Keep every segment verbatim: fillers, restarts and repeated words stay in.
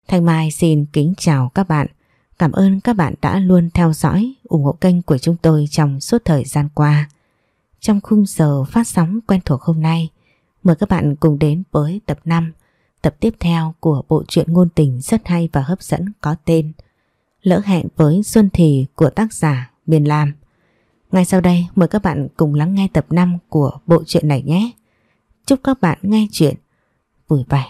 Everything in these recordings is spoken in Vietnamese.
Thanh Mai xin kính chào các bạn. Cảm ơn các bạn đã luôn theo dõi, ủng hộ kênh của chúng tôi trong suốt thời gian qua. Trong khung giờ phát sóng quen thuộc hôm nay, mời các bạn cùng đến với tập năm, tập tiếp theo của bộ truyện ngôn tình rất hay và hấp dẫn có tên Lỡ hẹn với Xuân Thì của tác giả Miền Lam. Ngay sau đây mời các bạn cùng lắng nghe tập năm của bộ truyện này nhé. Chúc các bạn nghe chuyện vui vẻ.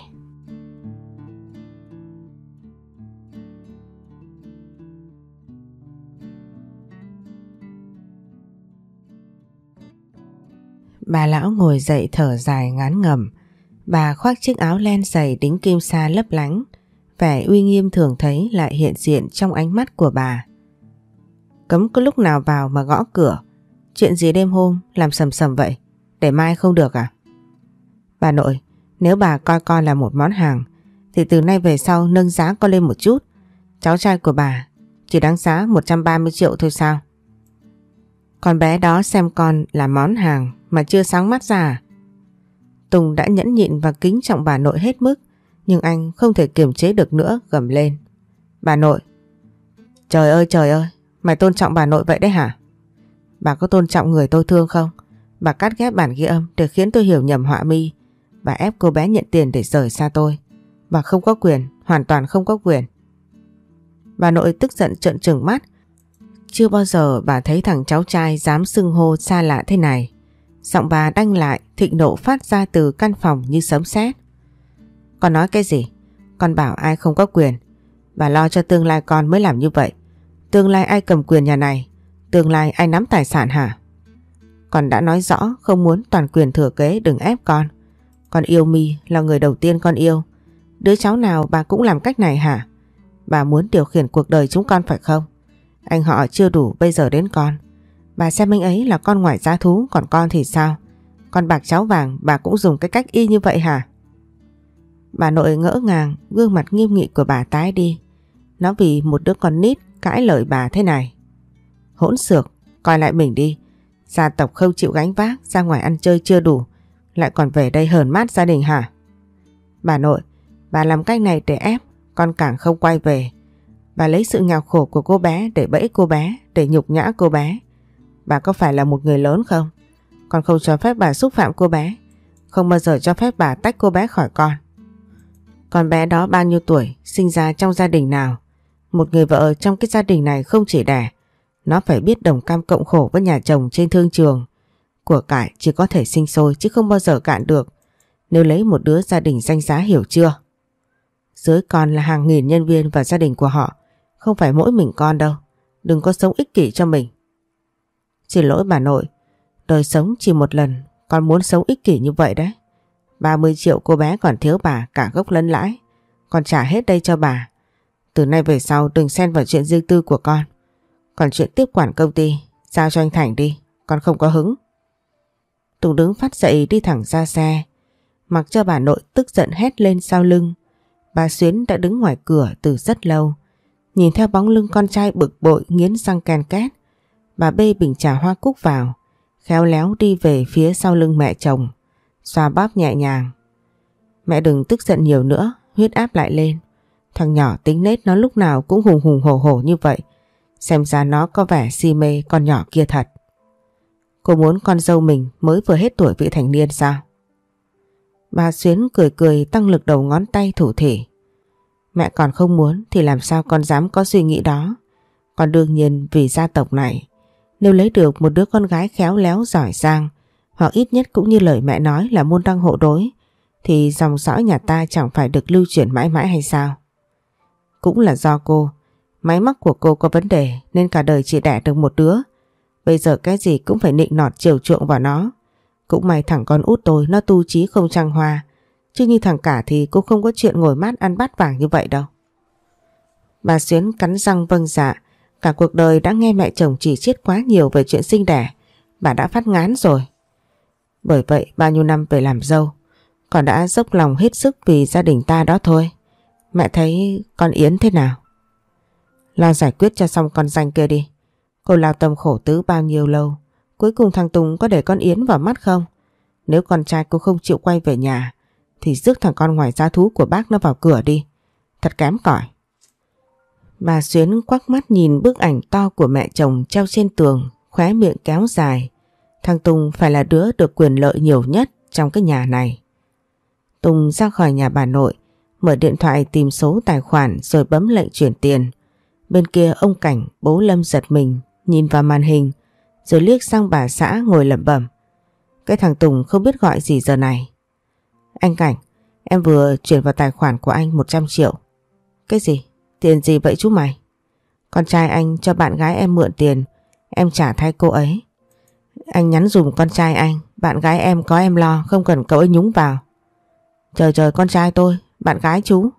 Bà lão ngồi dậy thở dài ngán ngẩm. Bà khoác chiếc áo len dày đính kim sa lấp lánh. Vẻ uy nghiêm thường thấy lại hiện diện trong ánh mắt của bà. Cấm có lúc nào vào mà gõ cửa. Chuyện gì đêm hôm làm sầm sầm vậy? Để mai không được à? Bà nội, nếu bà coi con là một món hàng thì từ nay về sau nâng giá con lên một chút. Cháu trai của bà chỉ đáng giá một trăm ba mươi triệu thôi sao? Con bé đó xem con là món hàng mà chưa sáng mắt ra à? Tùng đã nhẫn nhịn và kính trọng bà nội hết mức, nhưng anh không thể kiềm chế được nữa, gầm lên. Bà nội! Trời ơi trời ơi! Mày tôn trọng bà nội vậy đấy hả? Bà có tôn trọng người tôi thương không? Bà cắt ghép bản ghi âm để khiến tôi hiểu nhầm họa mi. Bà ép cô bé nhận tiền để rời xa tôi. Bà không có quyền, hoàn toàn không có quyền. Bà nội tức giận trợn trừng mắt. Chưa bao giờ bà thấy thằng cháu trai dám xưng hô xa lạ thế này. Giọng bà đanh lại, thịnh nộ phát ra từ căn phòng như sấm sét. Con nói cái gì? Con bảo ai không có quyền? Bà lo cho tương lai con mới làm như vậy. Tương lai ai cầm quyền nhà này? Tương lai ai nắm tài sản hả? Con đã nói rõ không muốn toàn quyền thừa kế, đừng ép con. Con yêu My là người đầu tiên con yêu. Đứa cháu nào bà cũng làm cách này hả? Bà muốn điều khiển cuộc đời chúng con phải không? Anh họ chưa đủ, bây giờ đến con. Bà xem anh ấy là con ngoài giá thú, còn con thì sao? Con bạc cháu vàng bà cũng dùng cái cách y như vậy hả? Bà nội ngỡ ngàng, gương mặt nghiêm nghị của bà tái đi. Nó vì một đứa con nít cãi lời bà thế này. Hỗn xược, coi lại mình đi. Gia tộc không chịu gánh vác, ra ngoài ăn chơi chưa đủ, lại còn về đây hờn mát gia đình hả? Bà nội, bà làm cách này để ép, con càng không quay về. Bà lấy sự nghèo khổ của cô bé để bẫy cô bé, để nhục nhã cô bé. Bà có phải là một người lớn không? Con không cho phép bà xúc phạm cô bé, không bao giờ cho phép bà tách cô bé khỏi con. Con bé đó bao nhiêu tuổi, sinh ra trong gia đình nào? Một người vợ trong cái gia đình này không chỉ đẻ, nó phải biết đồng cam cộng khổ với nhà chồng trên thương trường. Của cải chỉ có thể sinh sôi chứ không bao giờ cạn được nếu lấy một đứa gia đình danh giá, hiểu chưa? Dưới con là hàng nghìn nhân viên và gia đình của họ, không phải mỗi mình con đâu. Đừng có sống ích kỷ cho mình. Xin lỗi bà nội, đời sống chỉ một lần, con muốn sống ích kỷ như vậy đấy. ba mươi triệu cô bé còn thiếu bà cả gốc lẫn lãi, con trả hết đây cho bà. Từ nay về sau đừng xen vào chuyện riêng tư của con. Còn chuyện tiếp quản công ty, giao cho anh Thành đi, con không có hứng. Tùng đứng phát dậy đi thẳng ra xe, mặc cho bà nội tức giận hét lên sau lưng. Bà Xuyến đã đứng ngoài cửa từ rất lâu, nhìn theo bóng lưng con trai bực bội nghiến răng ken két. Bà bê bình trà hoa cúc vào, khéo léo đi về phía sau lưng mẹ chồng, xoa bóp nhẹ nhàng. Mẹ đừng tức giận nhiều nữa, huyết áp lại lên. Thằng nhỏ tính nết nó lúc nào cũng hùng hùng hổ hổ như vậy. Xem ra nó có vẻ si mê con nhỏ kia thật. Cô muốn con dâu mình mới vừa hết tuổi vị thành niên sao? Bà Xuyến cười cười tăng lực đầu ngón tay thủ thỉ. Mẹ còn không muốn thì làm sao con dám có suy nghĩ đó. Còn đương nhiên vì gia tộc này, nếu lấy được một đứa con gái khéo léo giỏi giang, hoặc ít nhất cũng như lời mẹ nói là môn đăng hộ đối, thì dòng dõi nhà ta chẳng phải được lưu truyền mãi mãi hay sao? Cũng là do cô, máy móc của cô có vấn đề nên cả đời chỉ đẻ được một đứa. Bây giờ cái gì cũng phải nịnh nọt chiều chuộng vào nó. Cũng may thằng con út tôi nó tu chí không trăng hoa, chứ như thằng cả thì cô không có chuyện ngồi mát ăn bát vàng như vậy đâu. Bà Xuyến cắn răng vâng dạ. Cả cuộc đời đã nghe mẹ chồng chỉ chiết quá nhiều về chuyện sinh đẻ, bà đã phát ngán rồi. Bởi vậy bao nhiêu năm về làm dâu, con đã dốc lòng hết sức vì gia đình ta đó thôi. Mẹ thấy con Yến thế nào? Lo giải quyết cho xong con danh kia đi. Cô lao tâm khổ tứ bao nhiêu lâu, cuối cùng thằng Tùng có để con Yến vào mắt không? Nếu con trai cô không chịu quay về nhà thì rước thằng con ngoài giá thú của bác nó vào cửa đi. thật kém cỏi. Bà Xuyến quắc mắt nhìn bức ảnh to của mẹ chồng treo trên tường, khóe miệng kéo dài. Thằng Tùng phải là đứa được quyền lợi nhiều nhất trong cái nhà này. Tùng ra khỏi nhà bà nội, mở điện thoại tìm số tài khoản rồi bấm lệnh chuyển tiền. Bên kia ông Cảnh, bố Lâm giật mình, nhìn vào màn hình, rồi liếc sang bà xã ngồi lẩm bẩm. Cái thằng Tùng không biết gọi gì giờ này. Anh Cảnh, em vừa chuyển vào tài khoản của anh một trăm triệu. Cái gì? Tiền gì vậy chú mày? Con trai anh cho bạn gái em mượn tiền, em trả thay cô ấy. Anh nhắn dùm con trai anh, bạn gái em có em lo, không cần cậu ấy nhúng vào. Trời trời, con trai tôi, bạn gái chú.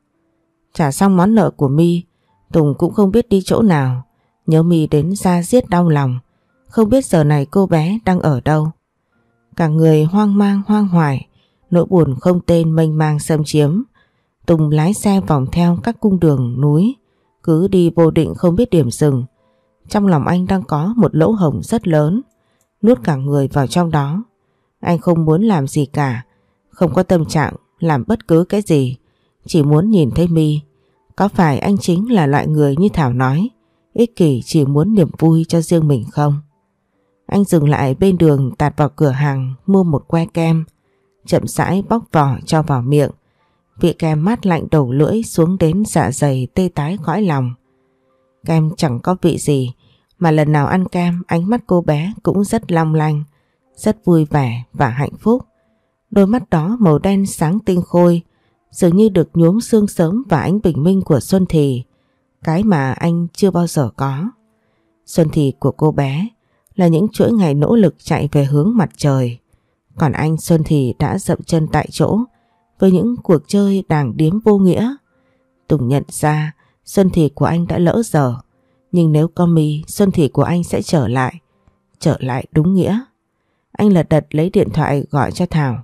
Trả xong món nợ của My, Tùng cũng không biết đi chỗ nào. Nhớ My đến da diết đau lòng, không biết giờ này cô bé đang ở đâu. Cả người hoang mang hoang hoài, nỗi buồn không tên mênh mang xâm chiếm. Tùng lái xe vòng theo các cung đường núi, cứ đi vô định không biết điểm dừng. Trong lòng anh đang có một lỗ hổng rất lớn, nuốt cả người vào trong đó. Anh không muốn làm gì cả, không có tâm trạng làm bất cứ cái gì, chỉ muốn nhìn thấy My. Có phải anh chính là loại người như Thảo nói, ích kỷ chỉ muốn niềm vui cho riêng mình không? Anh dừng lại bên đường, tạt vào cửa hàng mua một que kem, chậm rãi bóc vỏ cho vào miệng. Vị kem mát lạnh đầu lưỡi xuống đến dạ dày tê tái cõi lòng. Kem chẳng có vị gì, mà lần nào ăn kem ánh mắt cô bé cũng rất long lanh, rất vui vẻ và hạnh phúc. Đôi mắt đó màu đen sáng tinh khôi, dường như được nhuốm sương sớm và ánh bình minh của xuân thì, cái mà anh chưa bao giờ có. Xuân thì của cô bé là những chuỗi ngày nỗ lực chạy về hướng mặt trời, còn anh xuân thì đã dậm chân tại chỗ với những cuộc chơi đàng điếm vô nghĩa. Tùng nhận ra xuân thì của anh đã lỡ dở, nhưng nếu có My, xuân thì của anh sẽ trở lại, trở lại đúng nghĩa. Anh lật đật lấy điện thoại gọi cho Thảo.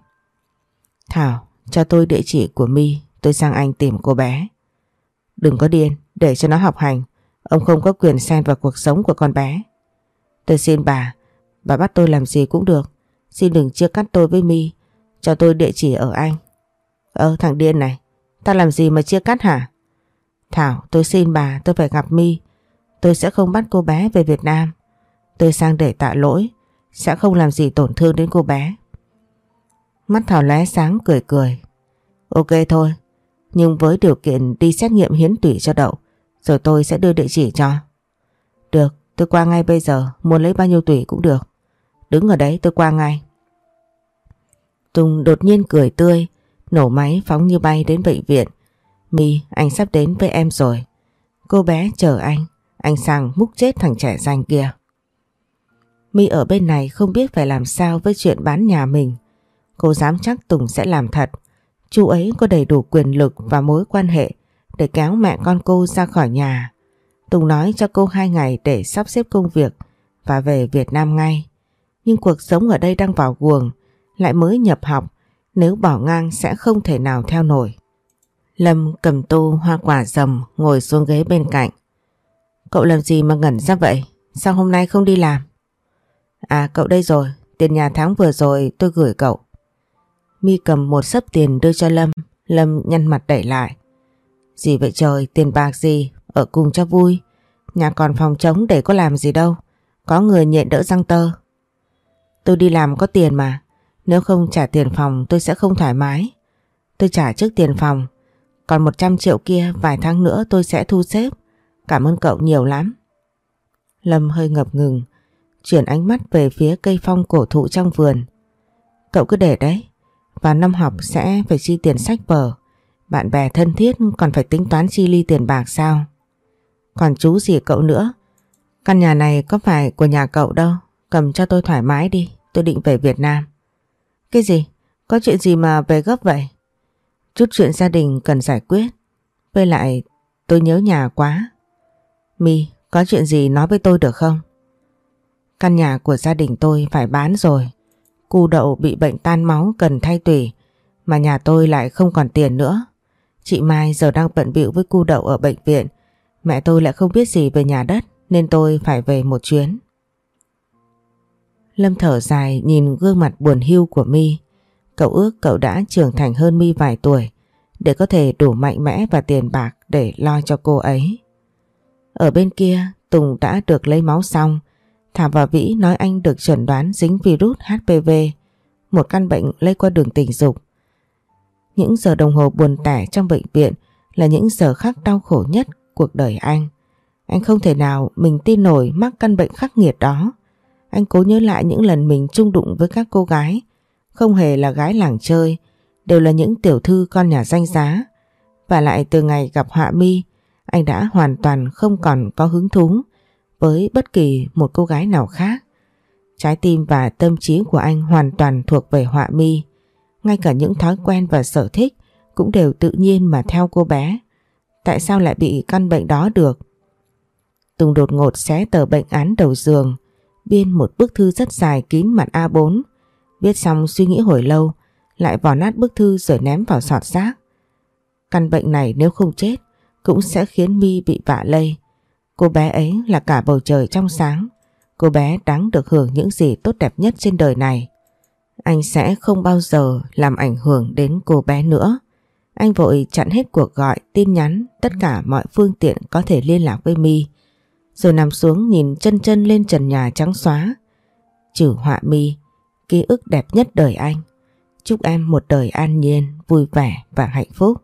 Thảo, cho tôi địa chỉ của My, tôi sang Anh tìm cô bé. Đừng có điên, để cho nó học hành. Ông không có quyền xen vào cuộc sống của con bé. Tôi xin bà, bà bắt tôi làm gì cũng được. Xin đừng chia cắt tôi với My, cho tôi địa chỉ ở Anh. Ơ thằng điên này, ta làm gì mà chia cắt hả? Thảo, tôi xin bà, tôi phải gặp My. Tôi sẽ không bắt cô bé về Việt Nam. Tôi sang để tạ lỗi, sẽ không làm gì tổn thương đến cô bé. Mắt Thảo lóe sáng cười cười. Ok thôi, nhưng với điều kiện đi xét nghiệm hiến tủy cho đậu, rồi tôi sẽ đưa địa chỉ cho. Được, tôi qua ngay bây giờ, muốn lấy bao nhiêu tủy cũng được. Đứng ở đấy, tôi qua ngay. Tùng đột nhiên cười tươi, nổ máy phóng như bay đến bệnh viện. My, anh sắp đến với em rồi. Cô bé chờ anh, anh sang múc chết thằng trẻ danh kia. My ở bên này không biết phải làm sao với chuyện bán nhà mình. Cô dám chắc Tùng sẽ làm thật. Chú ấy có đầy đủ quyền lực và mối quan hệ để kéo mẹ con cô ra khỏi nhà. Tùng nói cho cô hai ngày để sắp xếp công việc và về Việt Nam ngay. Nhưng cuộc sống ở đây đang vào guồng, lại mới nhập học, nếu bỏ ngang sẽ không thể nào theo nổi. Lâm cầm tô hoa quả dầm ngồi xuống ghế bên cạnh. Cậu làm gì mà ngẩn ra vậy? Sao hôm nay không đi làm? À cậu đây rồi, tiền nhà tháng vừa rồi tôi gửi cậu. My cầm một xấp tiền đưa cho Lâm. Lâm nhăn mặt đẩy lại. Gì vậy trời, tiền bạc gì, ở cùng cho vui. Nhà còn phòng trống để có làm gì đâu, có người nhện đỡ răng tơ. Tôi đi làm có tiền mà, nếu không trả tiền phòng tôi sẽ không thoải mái. Tôi trả trước tiền phòng, còn một trăm triệu kia vài tháng nữa tôi sẽ thu xếp. Cảm ơn cậu nhiều lắm. Lâm hơi ngập ngừng, chuyển ánh mắt về phía cây phong cổ thụ trong vườn. Cậu cứ để đấy, vào năm học sẽ phải chi tiền sách vở, bạn bè thân thiết còn phải tính toán chi ly tiền bạc sao? Còn chú gì cậu nữa, căn nhà này có phải của nhà cậu đâu, cầm cho tôi thoải mái đi, tôi định về Việt Nam. Cái gì? Có chuyện gì mà về gấp vậy? Chút chuyện gia đình cần giải quyết, với lại tôi nhớ nhà quá. My, có chuyện gì nói với tôi được không? Căn nhà của gia đình tôi phải bán rồi. Cu Đậu bị bệnh tan máu cần thay tủy, mà nhà tôi lại không còn tiền nữa. Chị Mai giờ đang bận bịu với Cu Đậu ở bệnh viện. Mẹ tôi lại không biết gì về nhà đất nên tôi phải về một chuyến. Lâm thở dài nhìn gương mặt buồn hiu của My. Cậu ước cậu đã trưởng thành hơn My vài tuổi để có thể đủ mạnh mẽ và tiền bạc để lo cho cô ấy. Ở bên kia, Tùng đã được lấy máu xong. Thảo và Vĩ nói anh được chẩn đoán dính virus hát pê vê, một căn bệnh lây qua đường tình dục. Những giờ đồng hồ buồn tẻ trong bệnh viện là những giờ khắc đau khổ nhất cuộc đời anh. Anh không thể nào mình tin nổi mắc căn bệnh khắc nghiệt đó. Anh cố nhớ lại những lần mình chung đụng với các cô gái, không hề là gái làng chơi, đều là những tiểu thư con nhà danh giá. Và lại từ ngày gặp Họa Mi, anh đã hoàn toàn không còn có hứng thú với bất kỳ một cô gái nào khác. Trái tim và tâm trí của anh hoàn toàn thuộc về Họa Mi. Ngay cả những thói quen và sở thích cũng đều tự nhiên mà theo cô bé. Tại sao lại bị căn bệnh đó được? Tùng đột ngột xé tờ bệnh án đầu giường, biên một bức thư rất dài kín mặt a bốn. Viết xong suy nghĩ hồi lâu, lại vò nát bức thư rồi ném vào sọt rác. Căn bệnh này nếu không chết cũng sẽ khiến My bị vạ lây. Cô bé ấy là cả bầu trời trong sáng. Cô bé đáng được hưởng những gì tốt đẹp nhất trên đời này. Anh sẽ không bao giờ làm ảnh hưởng đến cô bé nữa. Anh vội chặn hết cuộc gọi, tin nhắn, tất cả mọi phương tiện có thể liên lạc với My. Rồi nằm xuống nhìn chân chân lên trần nhà trắng xóa. Trừ Họa Mi, ký ức đẹp nhất đời anh. Chúc em một đời an nhiên, vui vẻ và hạnh phúc.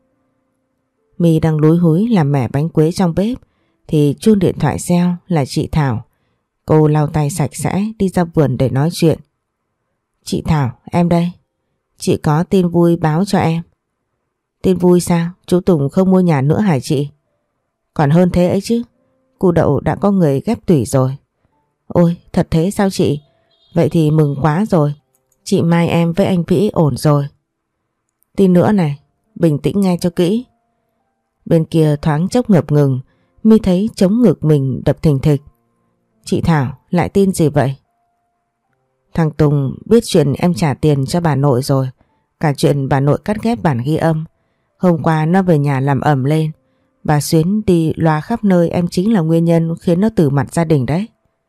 My đang lúi húi làm mẻ bánh quế trong bếp thì chuông điện thoại reo là chị Thảo. Cô lau tay sạch sẽ đi ra vườn để nói chuyện. Chị Thảo, em đây. Chị có tin vui báo cho em. Tin vui sao? Chú Tùng không mua nhà nữa hả chị? Còn hơn thế ấy chứ. Cụ Đậu đã có người ghép tủy rồi. Ôi, thật thế sao chị? Vậy thì mừng quá rồi. Chị Mai em với anh Vĩ ổn rồi. Tin nữa này, bình tĩnh nghe cho kỹ. Bên kia thoáng chốc ngập ngừng, My thấy trống ngực mình đập thình thịch. Chị Thảo, lại tin gì vậy? Thằng Tùng biết chuyện em trả tiền cho bà nội rồi. Cả chuyện bà nội cắt ghép bản ghi âm. Hôm qua nó về nhà làm ầm lên. Bà Xuyến đi loa khắp nơi em chính là nguyên nhân khiến nó từ mặt gia đình đấy.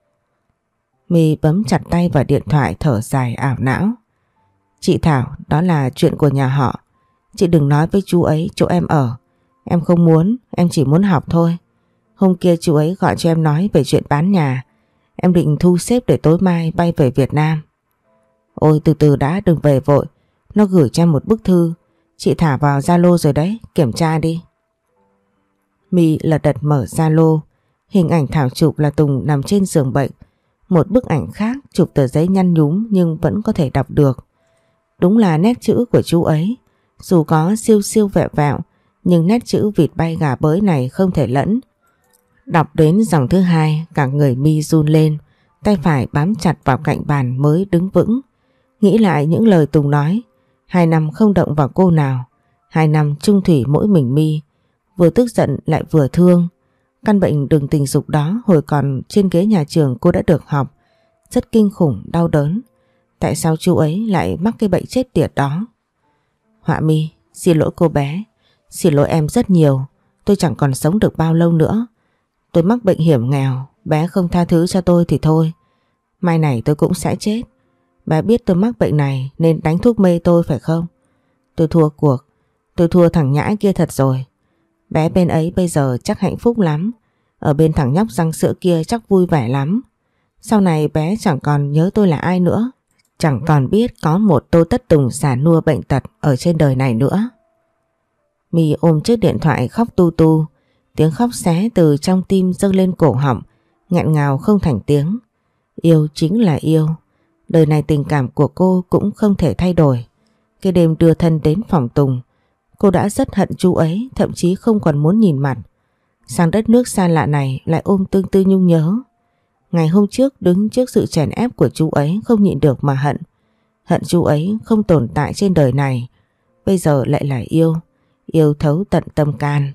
My bấm chặt tay vào điện thoại thở dài ảo não. Chị Thảo, đó là chuyện của nhà họ. Chị đừng nói với chú ấy chỗ em ở. Em không muốn, em chỉ muốn học thôi. Hôm kia chú ấy gọi cho em nói về chuyện bán nhà. Em định thu xếp để tối mai bay về Việt Nam. Ôi từ từ đã, đừng về vội. Nó gửi cho em một bức thư. Chị thả vào Zalo rồi đấy, kiểm tra đi. My lật đật mở Zalo. Hình ảnh Thảo chụp là Tùng nằm trên giường bệnh. Một bức ảnh khác chụp tờ giấy nhăn nhúm nhưng vẫn có thể đọc được. Đúng là nét chữ của chú ấy. Dù có siêu siêu vẹo vẹo nhưng nét chữ vịt bay gà bới này không thể lẫn. Đọc đến dòng thứ hai, cả người My run lên, tay phải bám chặt vào cạnh bàn mới đứng vững. Nghĩ lại những lời Tùng nói, hai năm không động vào cô nào, hai năm chung thủy mỗi mình My, vừa tức giận lại vừa thương. Căn bệnh đường tình dục đó hồi còn trên ghế nhà trường cô đã được học, rất kinh khủng, đau đớn. Tại sao chú ấy lại mắc cái bệnh chết tiệt đó? Họa Mi, xin lỗi cô bé, xin lỗi em rất nhiều, tôi chẳng còn sống được bao lâu nữa. Tôi mắc bệnh hiểm nghèo, bé không tha thứ cho tôi thì thôi. Mai này tôi cũng sẽ chết. Bé biết tôi mắc bệnh này nên đánh thuốc mê tôi phải không? Tôi thua cuộc, tôi thua thằng nhãi kia thật rồi. Bé bên ấy bây giờ chắc hạnh phúc lắm. Ở bên thằng nhóc răng sữa kia chắc vui vẻ lắm. Sau này bé chẳng còn nhớ tôi là ai nữa. Chẳng còn biết có một Tô Tất Tùng xả nua bệnh tật ở trên đời này nữa. My ôm chiếc điện thoại khóc tu tu. Tiếng khóc xé từ trong tim dâng lên cổ họng, nghẹn ngào không thành tiếng. Yêu chính là yêu. Đời này tình cảm của cô cũng không thể thay đổi. Cái đêm đưa thân đến phòng Tùng, cô đã rất hận chú ấy, thậm chí không còn muốn nhìn mặt. Sang đất nước xa lạ này lại ôm tương tư nhung nhớ. Ngày hôm trước đứng trước sự chèn ép của chú ấy không nhịn được mà hận. Hận chú ấy không tồn tại trên đời này. Bây giờ lại là yêu, yêu thấu tận tâm can.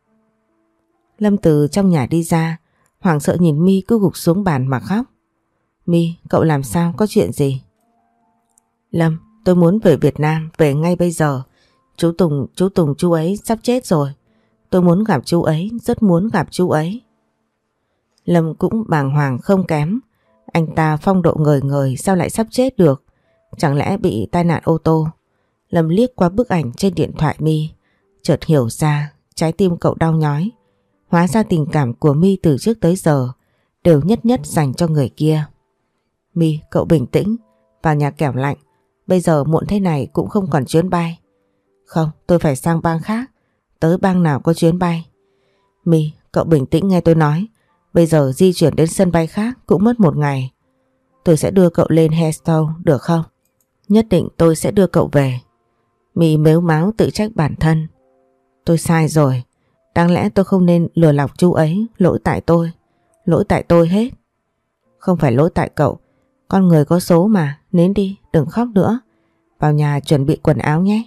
Lâm từ trong nhà đi ra, hoảng sợ nhìn My cứ gục xuống bàn mà khóc. My, cậu làm sao, có chuyện gì? Lâm, tôi muốn về Việt Nam, về ngay bây giờ. Chú Tùng, chú Tùng chú ấy sắp chết rồi. Tôi muốn gặp chú ấy, rất muốn gặp chú ấy. Lâm cũng bàng hoàng không kém. Anh ta phong độ ngời ngời sao lại sắp chết được? Chẳng lẽ bị tai nạn ô tô? Lâm liếc qua bức ảnh trên điện thoại My. Chợt hiểu ra, trái tim cậu đau nhói. Hóa ra tình cảm của My từ trước tới giờ đều nhất nhất dành cho người kia. My, cậu bình tĩnh, vào nhà kẻo lạnh. Bây giờ muộn thế này cũng không còn chuyến bay. Không, tôi phải sang bang khác. Tới bang nào có chuyến bay. My, cậu bình tĩnh nghe tôi nói. Bây giờ di chuyển đến sân bay khác cũng mất một ngày. Tôi sẽ đưa cậu lên Heathrow được không? Nhất định tôi sẽ đưa cậu về. My mếu máo tự trách bản thân. Tôi sai rồi. Đáng lẽ tôi không nên lừa lọc chú ấy. Lỗi tại tôi. Lỗi tại tôi hết. Không phải lỗi tại cậu. Con người có số mà. Nín đi, đừng khóc nữa. Vào nhà chuẩn bị quần áo nhé.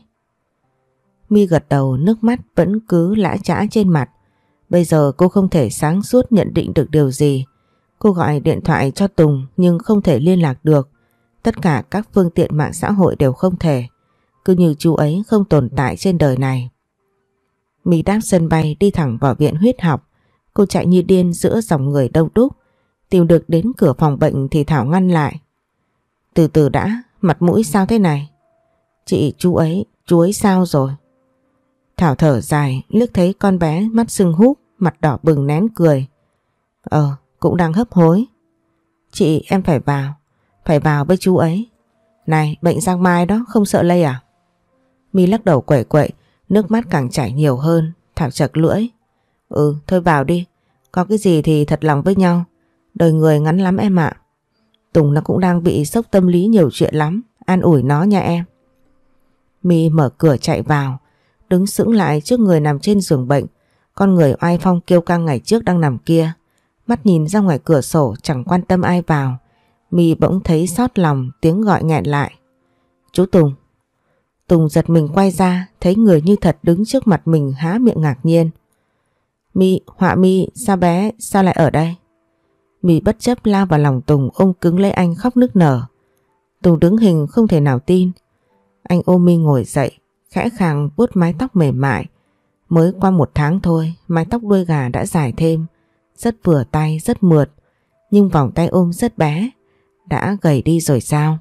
My gật đầu, nước mắt vẫn cứ lã chã trên mặt. Bây giờ cô không thể sáng suốt nhận định được điều gì. Cô gọi điện thoại cho Tùng nhưng không thể liên lạc được. Tất cả các phương tiện mạng xã hội đều không thể. Cứ như chú ấy không tồn tại trên đời này. My đáp sân bay đi thẳng vào viện huyết học. Cô chạy như điên giữa dòng người đông đúc. Tìm được đến cửa phòng bệnh thì Thảo ngăn lại. Từ từ đã, mặt mũi sao thế này? Chị, chú ấy, chú ấy sao rồi? Thảo thở dài, liếc thấy con bé mắt sưng húp, mặt đỏ bừng nén cười. Ờ, cũng đang hấp hối. Chị, em phải vào, phải vào với chú ấy. Này, bệnh giang mai đó, không sợ lây à? My lắc đầu quẩy quậy, nước mắt càng chảy nhiều hơn. Thảo chật lưỡi. Ừ, thôi vào đi, có cái gì thì thật lòng với nhau. Đời người ngắn lắm em ạ. Tùng nó cũng đang bị sốc tâm lý nhiều chuyện lắm, an ủi nó nha em. My mở cửa chạy vào, đứng sững lại trước người nằm trên giường bệnh. Con người oai phong kiêu căng ngày trước đang nằm kia. Mắt nhìn ra ngoài cửa sổ chẳng quan tâm ai vào. My bỗng thấy xót lòng, tiếng gọi nghẹn lại. Chú Tùng. Tùng giật mình quay ra, thấy người như thật đứng trước mặt mình há miệng ngạc nhiên. My, Họa My, sao bé, sao lại ở đây? My bất chấp lao vào lòng Tùng, ôm cứng lấy anh khóc nức nở. Tùng đứng hình không thể nào tin. Anh ôm My ngồi dậy, khẽ khàng vuốt mái tóc mềm mại. Mới qua một tháng thôi, mái tóc đuôi gà đã dài thêm, rất vừa tay, rất mượt. Nhưng vòng tay ôm rất bé, đã gầy đi rồi sao?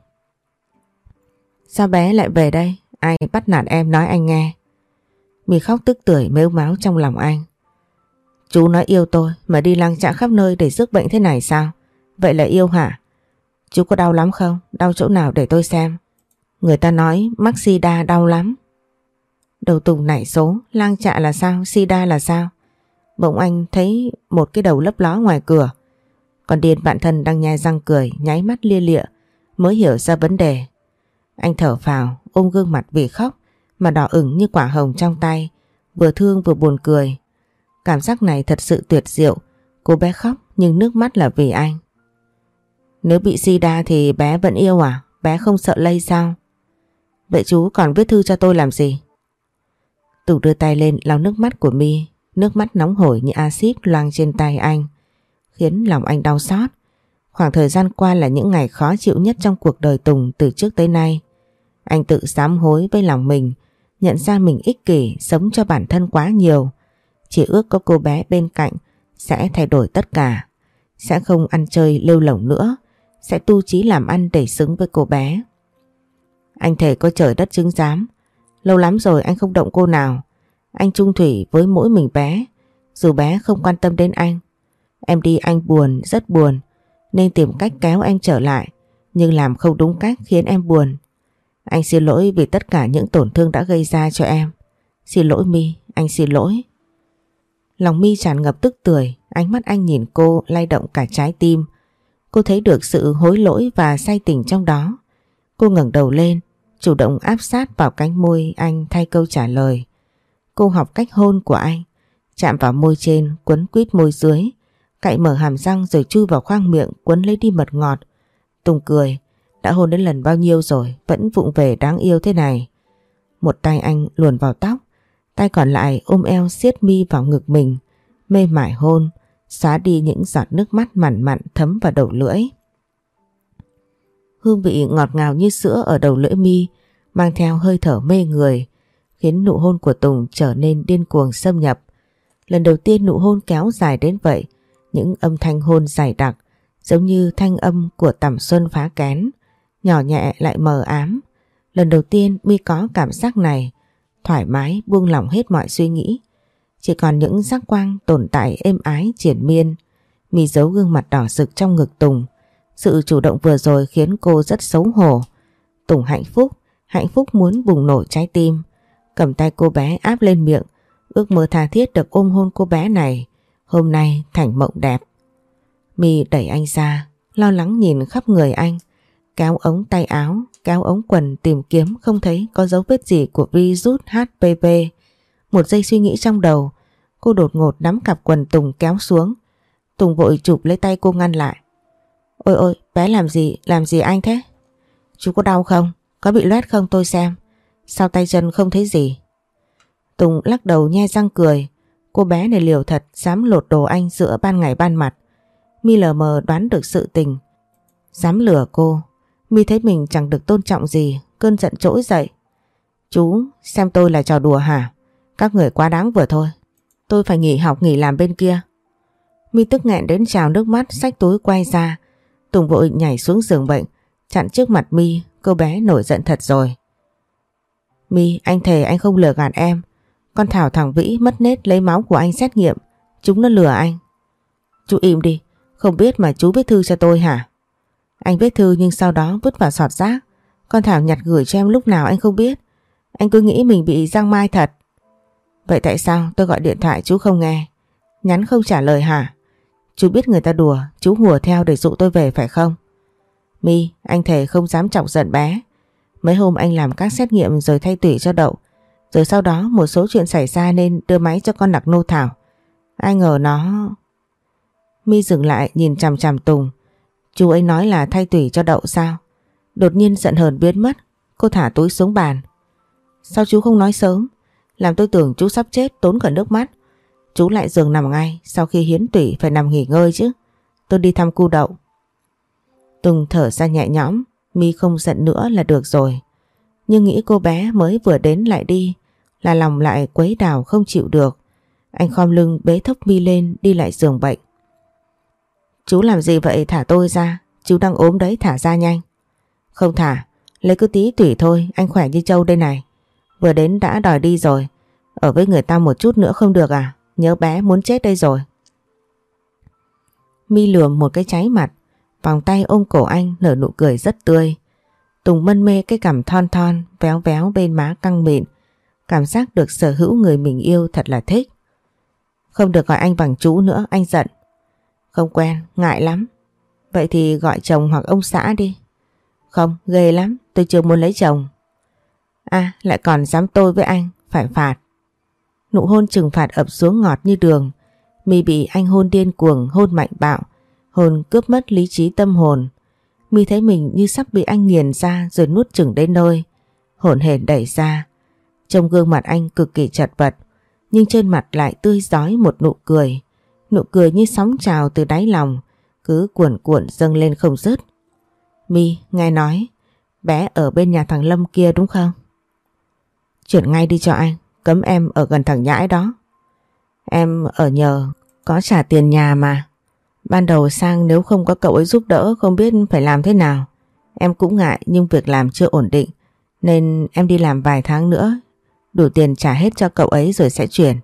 Sao bé lại về đây? Ai bắt nạt em nói anh nghe? My khóc tức tưởi mếu máo trong lòng anh. Chú nói yêu tôi mà đi lang chạng khắp nơi để rước bệnh thế này sao? Vậy là yêu hả? Chú có đau lắm không? Đau chỗ nào để tôi xem. Người ta nói mắc sida đau lắm. Đầu Tùng nảy số, lang chạ là sao? Sida là sao? Bỗng anh thấy một cái đầu lấp ló ngoài cửa. Còn Điền bạn thân đang nhai răng cười, nháy mắt lia lịa, mới hiểu ra vấn đề. Anh thở phào, ôm gương mặt vì khóc mà đỏ ửng như quả hồng trong tay, vừa thương vừa buồn cười. Cảm giác này thật sự tuyệt diệu. Cô bé khóc nhưng nước mắt là vì anh. Nếu bị sida thì bé vẫn yêu à? Bé không sợ lây sao? Vậy chú còn viết thư cho tôi làm gì? Tùng đưa tay lên lau nước mắt của My. Nước mắt nóng hổi như axit loang trên tay anh, khiến lòng anh đau xót. Khoảng thời gian qua là những ngày khó chịu nhất trong cuộc đời Tùng từ trước tới nay. Anh tự sám hối với lòng mình, nhận ra mình ích kỷ, sống cho bản thân quá nhiều. Chỉ ước có cô bé bên cạnh sẽ thay đổi tất cả. Sẽ không ăn chơi lêu lổng nữa, sẽ tu chí làm ăn để xứng với cô bé. Anh thề có trời đất chứng giám, lâu lắm rồi anh không động cô nào. Anh chung thủy với mỗi mình bé, dù bé không quan tâm đến anh. Em đi anh buồn, rất buồn, nên tìm cách kéo anh trở lại, nhưng làm không đúng cách khiến em buồn. Anh xin lỗi vì tất cả những tổn thương đã gây ra cho em. Xin lỗi My, anh xin lỗi. Lòng My tràn ngập tức tưởi, ánh mắt anh nhìn cô lay động cả trái tim. Cô thấy được sự hối lỗi và say tình trong đó. Cô ngẩng đầu lên, chủ động áp sát vào cánh môi anh thay câu trả lời. Cô học cách hôn của anh, chạm vào môi trên, quấn quýt môi dưới, cạy mở hàm răng rồi chui vào khoang miệng quấn lấy đi mật ngọt. Tùng cười, đã hôn đến lần bao nhiêu rồi, vẫn vụng về đáng yêu thế này. Một tay anh luồn vào tóc, tay còn lại ôm eo siết My vào ngực mình, mê mải hôn, xóa đi những giọt nước mắt mặn mặn thấm vào đầu lưỡi. Hương vị ngọt ngào như sữa ở đầu lưỡi My mang theo hơi thở mê người, khiến nụ hôn của Tùng trở nên điên cuồng xâm nhập. Lần đầu tiên nụ hôn kéo dài đến vậy, những âm thanh hôn dày đặc giống như thanh âm của tầm xuân phá kén, nhỏ nhẹ lại mờ ám. Lần đầu tiên My có cảm giác này, thoải mái buông lỏng hết mọi suy nghĩ. Chỉ còn những giác quang tồn tại êm ái triền miên. My giấu gương mặt đỏ rực trong ngực Tùng. Sự chủ động vừa rồi khiến cô rất xấu hổ. Tùng hạnh phúc, hạnh phúc muốn bùng nổ trái tim. Cầm tay cô bé áp lên miệng, ước mơ tha thiết được ôm hôn cô bé này. Hôm nay thành mộng đẹp. My đẩy anh ra, lo lắng nhìn khắp người anh, kéo ống tay áo, kéo ống quần tìm kiếm không thấy có dấu vết gì của virus hát pê vê. Một giây suy nghĩ trong đầu, cô đột ngột nắm cặp quần Tùng kéo xuống. Tùng vội chụp lấy tay cô ngăn lại. Ôi ôi, bé làm gì, làm gì anh thế? Chú có đau không? Có bị loét không tôi xem? Sao tay chân không thấy gì? Tùng lắc đầu nhe răng cười. Cô bé này liều thật, dám lột đồ anh giữa ban ngày ban mặt. My lờ mờ đoán được sự tình. Dám lừa cô. My thấy mình chẳng được tôn trọng gì, cơn giận trỗi dậy. Chú, xem tôi là trò đùa hả? Các người quá đáng vừa thôi. Tôi phải nghỉ học nghỉ làm bên kia. My tức nghẹn đến trào nước mắt, xách túi quay ra. Tùng vội nhảy xuống giường bệnh, chặn trước mặt My. Cô bé nổi giận thật rồi. My, anh thề anh không lừa gạt em. Con Thảo thằng Vĩ mất nết lấy máu của anh xét nghiệm. Chúng nó lừa anh. Chú im đi. Không biết mà chú viết thư cho tôi hả? Anh viết thư nhưng sau đó vứt vào sọt rác. Con Thảo nhặt gửi cho em lúc nào anh không biết. Anh cứ nghĩ mình bị giăng mai thật. Vậy tại sao tôi gọi điện thoại chú không nghe? Nhắn không trả lời hả? Chú biết người ta đùa, chú hùa theo để dụ tôi về phải không? My, anh thề không dám chọc giận bé. Mấy hôm anh làm các xét nghiệm rồi thay tủy cho Đậu. Rồi sau đó một số chuyện xảy ra nên đưa máy cho con nặc nô Thảo. Ai ngờ nó... My dừng lại nhìn chằm chằm Tùng. Chú ấy nói là thay tủy cho Đậu sao? Đột nhiên giận hờn biến mất. Cô thả túi xuống bàn. Sao chú không nói sớm? Làm tôi tưởng chú sắp chết tốn cả nước mắt. Chú lại giường nằm ngay. Sau khi hiến tủy phải nằm nghỉ ngơi chứ. Tôi đi thăm cu Đậu. Tùng thở ra nhẹ nhõm. My không giận nữa là được rồi. Nhưng nghĩ cô bé mới vừa đến lại đi, là lòng lại quấy đảo không chịu được. Anh khom lưng bế thốc My lên đi lại giường bệnh. Chú làm gì vậy, thả tôi ra. Chú đang ốm đấy, thả ra nhanh. Không thả, lấy cứ tí tủy thôi. Anh khỏe như trâu đây này. Vừa đến đã đòi đi rồi. Ở với người ta một chút nữa không được à? Nhớ bé muốn chết đây rồi. My lườm một cái cháy mặt, vòng tay ôm cổ anh nở nụ cười rất tươi. Tùng mân mê cái cằm thon thon véo véo bên má căng mịn. Cảm giác được sở hữu người mình yêu thật là thích. Không được gọi anh bằng chú nữa, anh giận. Không quen, ngại lắm. Vậy thì gọi chồng hoặc ông xã đi. Không, ghê lắm, tôi chưa muốn lấy chồng. À, lại còn dám tôi với anh, phải phạt. Nụ hôn trừng phạt ập xuống ngọt như đường. My bị anh hôn điên cuồng, hôn mạnh bạo, hôn cướp mất lý trí tâm hồn. My thấy mình như sắp bị anh nghiền ra rồi nuốt chửng đến nơi. Hổn hển đẩy ra. Trong gương mặt anh cực kỳ chật vật, nhưng trên mặt lại tươi rói một nụ cười. Nụ cười như sóng trào từ đáy lòng, cứ cuồn cuộn dâng lên không dứt. My, nghe nói bé ở bên nhà thằng Lâm kia đúng không? Chuyển ngay đi cho anh, cấm em ở gần thằng nhãi đó. Em ở nhờ, có trả tiền nhà mà. Ban đầu sang nếu không có cậu ấy giúp đỡ không biết phải làm thế nào. Em cũng ngại nhưng việc làm chưa ổn định, nên em đi làm vài tháng nữa, đủ tiền trả hết cho cậu ấy rồi sẽ chuyển.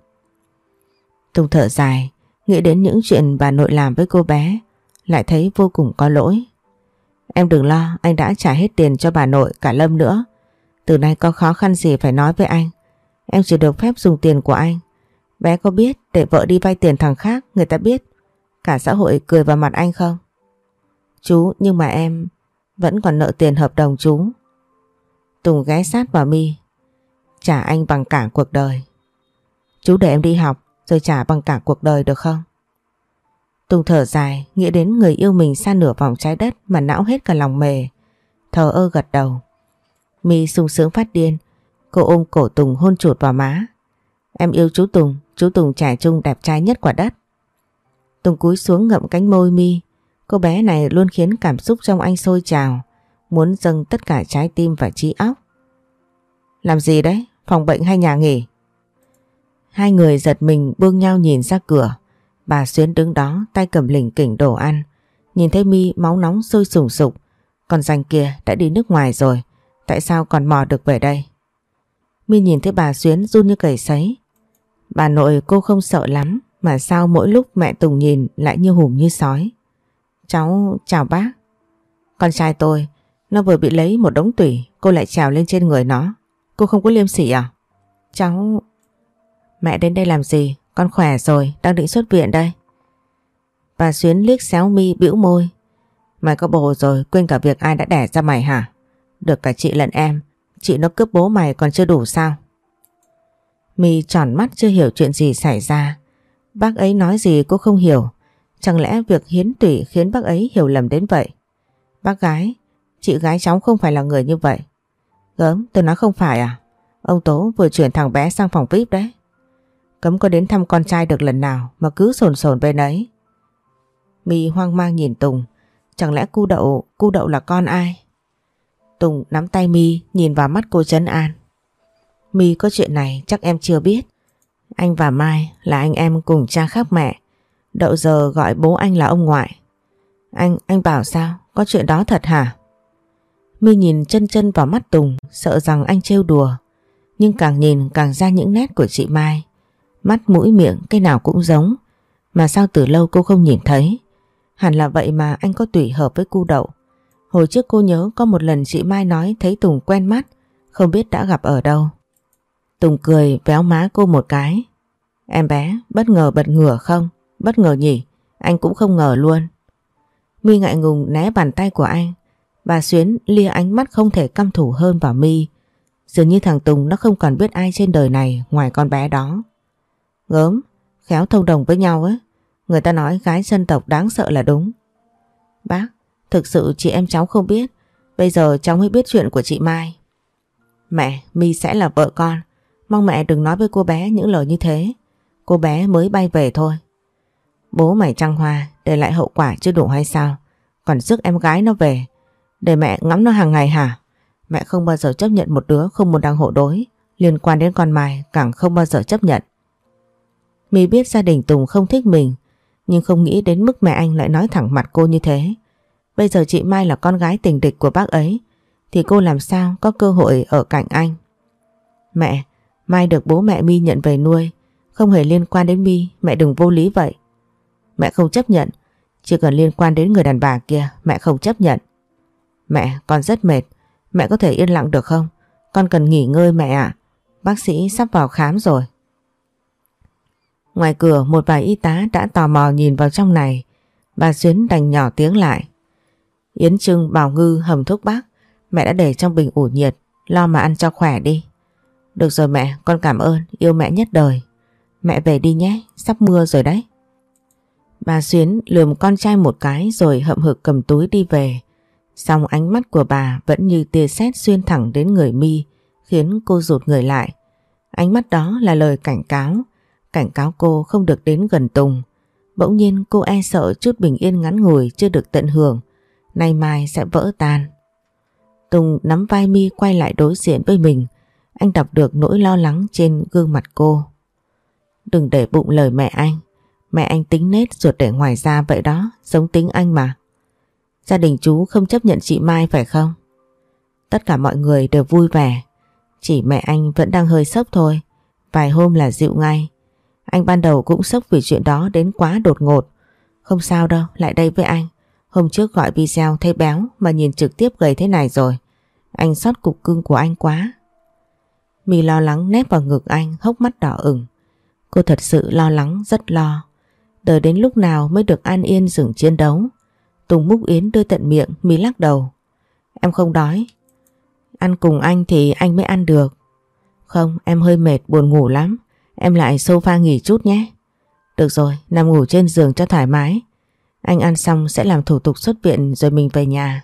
Tùng thở dài, nghĩ đến những chuyện bà nội làm với cô bé, lại thấy vô cùng có lỗi. Em đừng lo, anh đã trả hết tiền cho bà nội cả Lâm nữa. Từ nay có khó khăn gì phải nói với anh. Em chỉ được phép dùng tiền của anh. Bé có biết để vợ đi vay tiền thằng khác người ta biết cả xã hội cười vào mặt anh không? Chú, nhưng mà em vẫn còn nợ tiền hợp đồng chú. Tùng ghé sát vào My. Trả anh bằng cả cuộc đời. Chú để em đi học rồi trả bằng cả cuộc đời được không? Tùng thở dài, nghĩ đến người yêu mình xa nửa vòng trái đất mà não hết cả lòng mề. Thờ ơ gật đầu. My sung sướng phát điên. Cô ôm cổ Tùng hôn chụt vào má. Em yêu chú Tùng, chú Tùng trẻ trung đẹp trai nhất quả đất. Tùng cúi xuống ngậm cánh môi My. Cô bé này luôn khiến cảm xúc trong anh sôi trào, muốn dâng tất cả trái tim và trí óc. Làm gì đấy? Phòng bệnh hay nhà nghỉ? Hai người giật mình buông nhau nhìn ra cửa. Bà Xuyến đứng đó tay cầm lỉnh kỉnh đồ ăn. Nhìn thấy My máu nóng sôi sùng sục. Còn Danh kia đã đi nước ngoài rồi, tại sao còn mò được về đây? My nhìn thấy bà Xuyến run như cầy sấy. Bà nội cô không sợ lắm, mà sao mỗi lúc mẹ Tùng nhìn lại như hùm như sói. Cháu chào bác. Con trai tôi, nó vừa bị lấy một đống tủy, cô lại trèo lên trên người nó. Cô không có liêm sỉ à? Cháu... Mẹ đến đây làm gì? Con khỏe rồi, đang định xuất viện đây. Bà Xuyến liếc xéo My bĩu môi. Mày có bồ rồi, quên cả việc ai đã đẻ ra mày hả? Được cả chị lẫn em, chị nó cướp bố mày còn chưa đủ sao? My tròn mắt chưa hiểu chuyện gì xảy ra. Bác ấy nói gì cô không hiểu. Chẳng lẽ việc hiến tủy khiến bác ấy hiểu lầm đến vậy? Bác gái, chị gái cháu không phải là người như vậy. Gớm, tôi nói không phải à? Ông Tố vừa chuyển thằng bé sang phòng vi ai pi đấy. Cấm có đến thăm con trai được lần nào mà cứ sồn sồn bên ấy. My hoang mang nhìn Tùng. Chẳng lẽ cu đậu, cu đậu là con ai? Tùng nắm tay My nhìn vào mắt cô trấn an. My, có chuyện này chắc em chưa biết. Anh và Mai là anh em cùng cha khác mẹ. Đậu giờ gọi bố anh là ông ngoại. Anh, anh bảo sao? Có chuyện đó thật hả? My nhìn chân chân vào mắt Tùng, sợ rằng anh trêu đùa. Nhưng càng nhìn càng ra những nét của chị Mai. Mắt mũi miệng cái nào cũng giống. Mà sao từ lâu cô không nhìn thấy? Hẳn là vậy mà anh có tủy hợp với cu đậu. Hồi trước cô nhớ có một lần chị Mai nói thấy Tùng quen mắt, không biết đã gặp ở đâu. Tùng cười véo má cô một cái. Em bé, bất ngờ bật ngửa không? Bất ngờ nhỉ? Anh cũng không ngờ luôn. My ngại ngùng né bàn tay của anh. Bà Xuyến lia ánh mắt không thể căm thù hơn vào My. Dường như thằng Tùng nó không còn biết ai trên đời này ngoài con bé đó. Gớm, khéo thông đồng với nhau ấy. Người ta nói gái dân tộc đáng sợ là đúng. Bác, thực sự chị em cháu không biết. Bây giờ cháu mới biết chuyện của chị Mai. Mẹ, My sẽ là vợ con. Mong mẹ đừng nói với cô bé những lời như thế. Cô bé mới bay về thôi. Bố mày trăng hoa để lại hậu quả chưa đủ hay sao? Còn rước em gái nó về để mẹ ngắm nó hàng ngày hả? Mẹ không bao giờ chấp nhận một đứa không môn đăng hộ đối. Liên quan đến con Mai càng không bao giờ chấp nhận. My biết gia đình Tùng không thích mình, nhưng không nghĩ đến mức mẹ anh lại nói thẳng mặt cô như thế. Bây giờ chị Mai là con gái tình địch của bác ấy, thì cô làm sao có cơ hội ở cạnh anh? Mẹ, Mai được bố mẹ My nhận về nuôi, không hề liên quan đến My, mẹ đừng vô lý vậy. Mẹ không chấp nhận, chỉ cần liên quan đến người đàn bà kia, mẹ không chấp nhận. Mẹ, con rất mệt, mẹ có thể yên lặng được không? Con cần nghỉ ngơi mẹ ạ, bác sĩ sắp vào khám rồi. Ngoài cửa một vài y tá đã tò mò nhìn vào trong này. Bà Xuyến đành nhỏ tiếng lại. Yến Trưng, Bảo Ngư, hầm thuốc bắc mẹ đã để trong bình ủ nhiệt, lo mà ăn cho khỏe đi. Được rồi mẹ, con cảm ơn, yêu mẹ nhất đời. Mẹ về đi nhé, sắp mưa rồi đấy. Bà Xuyến lườm con trai một cái rồi hậm hực cầm túi đi về. Song ánh mắt của bà vẫn như tia sét xuyên thẳng đến người My, khiến cô rụt người lại. Ánh mắt đó là lời cảnh cáo, cảnh cáo cô không được đến gần Tùng. Bỗng nhiên cô e sợ chút bình yên ngắn ngủi chưa được tận hưởng, nay mai sẽ vỡ tan. Tùng nắm vai My quay lại đối diện với mình. Anh đọc được nỗi lo lắng trên gương mặt cô. Đừng để bụng lời mẹ anh. Mẹ anh tính nết ruột để ngoài ra vậy đó, giống tính anh mà. Gia đình chú không chấp nhận chị Mai phải không? Tất cả mọi người đều vui vẻ. Chỉ mẹ anh vẫn đang hơi sốc thôi. Vài hôm là dịu ngay. Anh ban đầu cũng sốc vì chuyện đó đến quá đột ngột. Không sao đâu, lại đây với anh. Hôm trước gọi video thấy béo mà nhìn trực tiếp gầy thế này rồi. Anh xót cục cưng của anh quá. My lo lắng nép vào ngực anh, hốc mắt đỏ ửng. Cô thật sự lo lắng, rất lo. Đợi đến lúc nào mới được an yên dừng chiến đấu. Tùng múc yến đưa tận miệng, My lắc đầu. Em không đói. Ăn cùng anh thì anh mới ăn được. Không, em hơi mệt, buồn ngủ lắm. Em lại sofa nghỉ chút nhé. Được rồi, nằm ngủ trên giường cho thoải mái. Anh ăn xong sẽ làm thủ tục xuất viện rồi mình về nhà.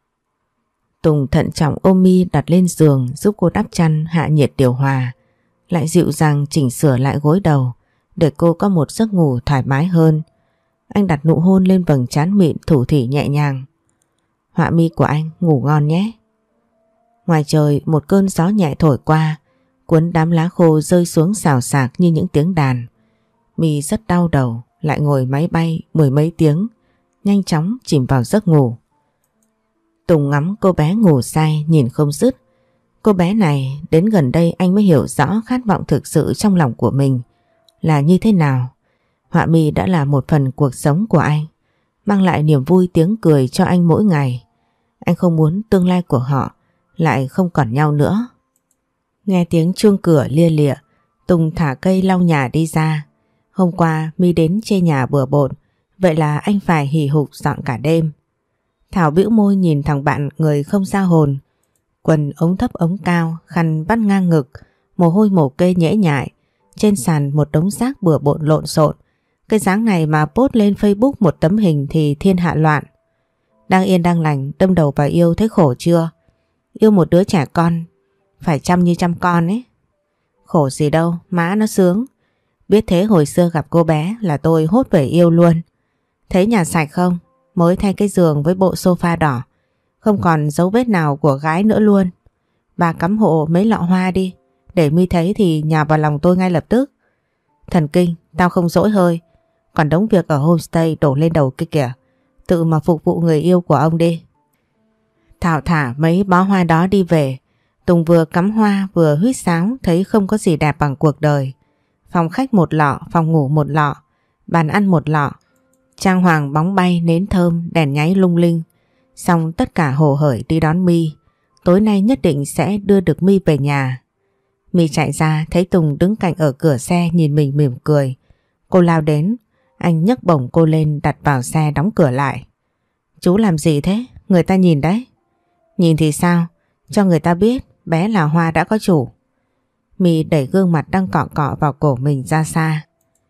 Tùng thận trọng ôm My đặt lên giường, giúp cô đắp chăn, hạ nhiệt điều hòa. Lại dịu dàng chỉnh sửa lại gối đầu để cô có một giấc ngủ thoải mái hơn. Anh đặt nụ hôn lên vầng trán mịn, thủ thỉ nhẹ nhàng. Họa mi của anh, ngủ ngon nhé. Ngoài trời một cơn gió nhẹ thổi qua, cuốn đám lá khô rơi xuống xào xạc như những tiếng đàn. My rất đau đầu, lại ngồi máy bay mười mấy tiếng, nhanh chóng chìm vào giấc ngủ. Tùng ngắm cô bé ngủ say nhìn không dứt. Cô bé này đến gần đây anh mới hiểu rõ khát vọng thực sự trong lòng của mình là như thế nào. Họa mi đã là một phần cuộc sống của anh, mang lại niềm vui tiếng cười cho anh mỗi ngày. Anh không muốn tương lai của họ lại không còn nhau nữa. Nghe tiếng chuông cửa lia lịa, Tùng thả cây lau nhà đi ra. Hôm qua mi đến chê nhà bừa bộn, vậy là anh phải hì hục dọn cả đêm. Thảo bĩu môi nhìn thằng bạn người không ra hồn. Quần ống thấp ống cao, khăn vắt ngang ngực, mồ hôi mồ kê nhễ nhại. Trên sàn một đống rác bừa bộn lộn xộn. Cái dáng này mà post lên Facebook một tấm hình thì thiên hạ loạn. Đang yên đang lành đâm đầu vào yêu thấy khổ chưa? Yêu một đứa trẻ con phải chăm như chăm con ấy. Khổ gì đâu, má nó sướng. Biết thế hồi xưa gặp cô bé là tôi hốt về yêu luôn. Thấy nhà sạch không? Mới thay cái giường với bộ sofa đỏ. Không còn dấu vết nào của gái nữa luôn. Bà cắm hộ mấy lọ hoa đi, để mi thấy thì nhào vào lòng tôi ngay lập tức. Thần kinh, tao không dỗi hơi. Còn đống việc ở homestay đổ lên đầu kia kìa. Tự mà phục vụ người yêu của ông đi. Thảo thả mấy bó hoa đó đi về. Tùng vừa cắm hoa vừa huýt sáo, thấy không có gì đẹp bằng cuộc đời. Phòng khách một lọ, phòng ngủ một lọ, bàn ăn một lọ. Trang hoàng bóng bay, nến thơm, đèn nháy lung linh. Xong tất cả hồ hởi đi đón My. Tối nay nhất định sẽ đưa được My về nhà. My chạy ra thấy Tùng đứng cạnh ở cửa xe nhìn mình mỉm cười. Cô lao đến, anh nhấc bổng cô lên đặt vào xe đóng cửa lại. Chú làm gì thế? Người ta nhìn đấy. Nhìn thì sao? Cho người ta biết bé là Hoa đã có chủ. My đẩy gương mặt đang cọ cọ vào cổ mình ra xa.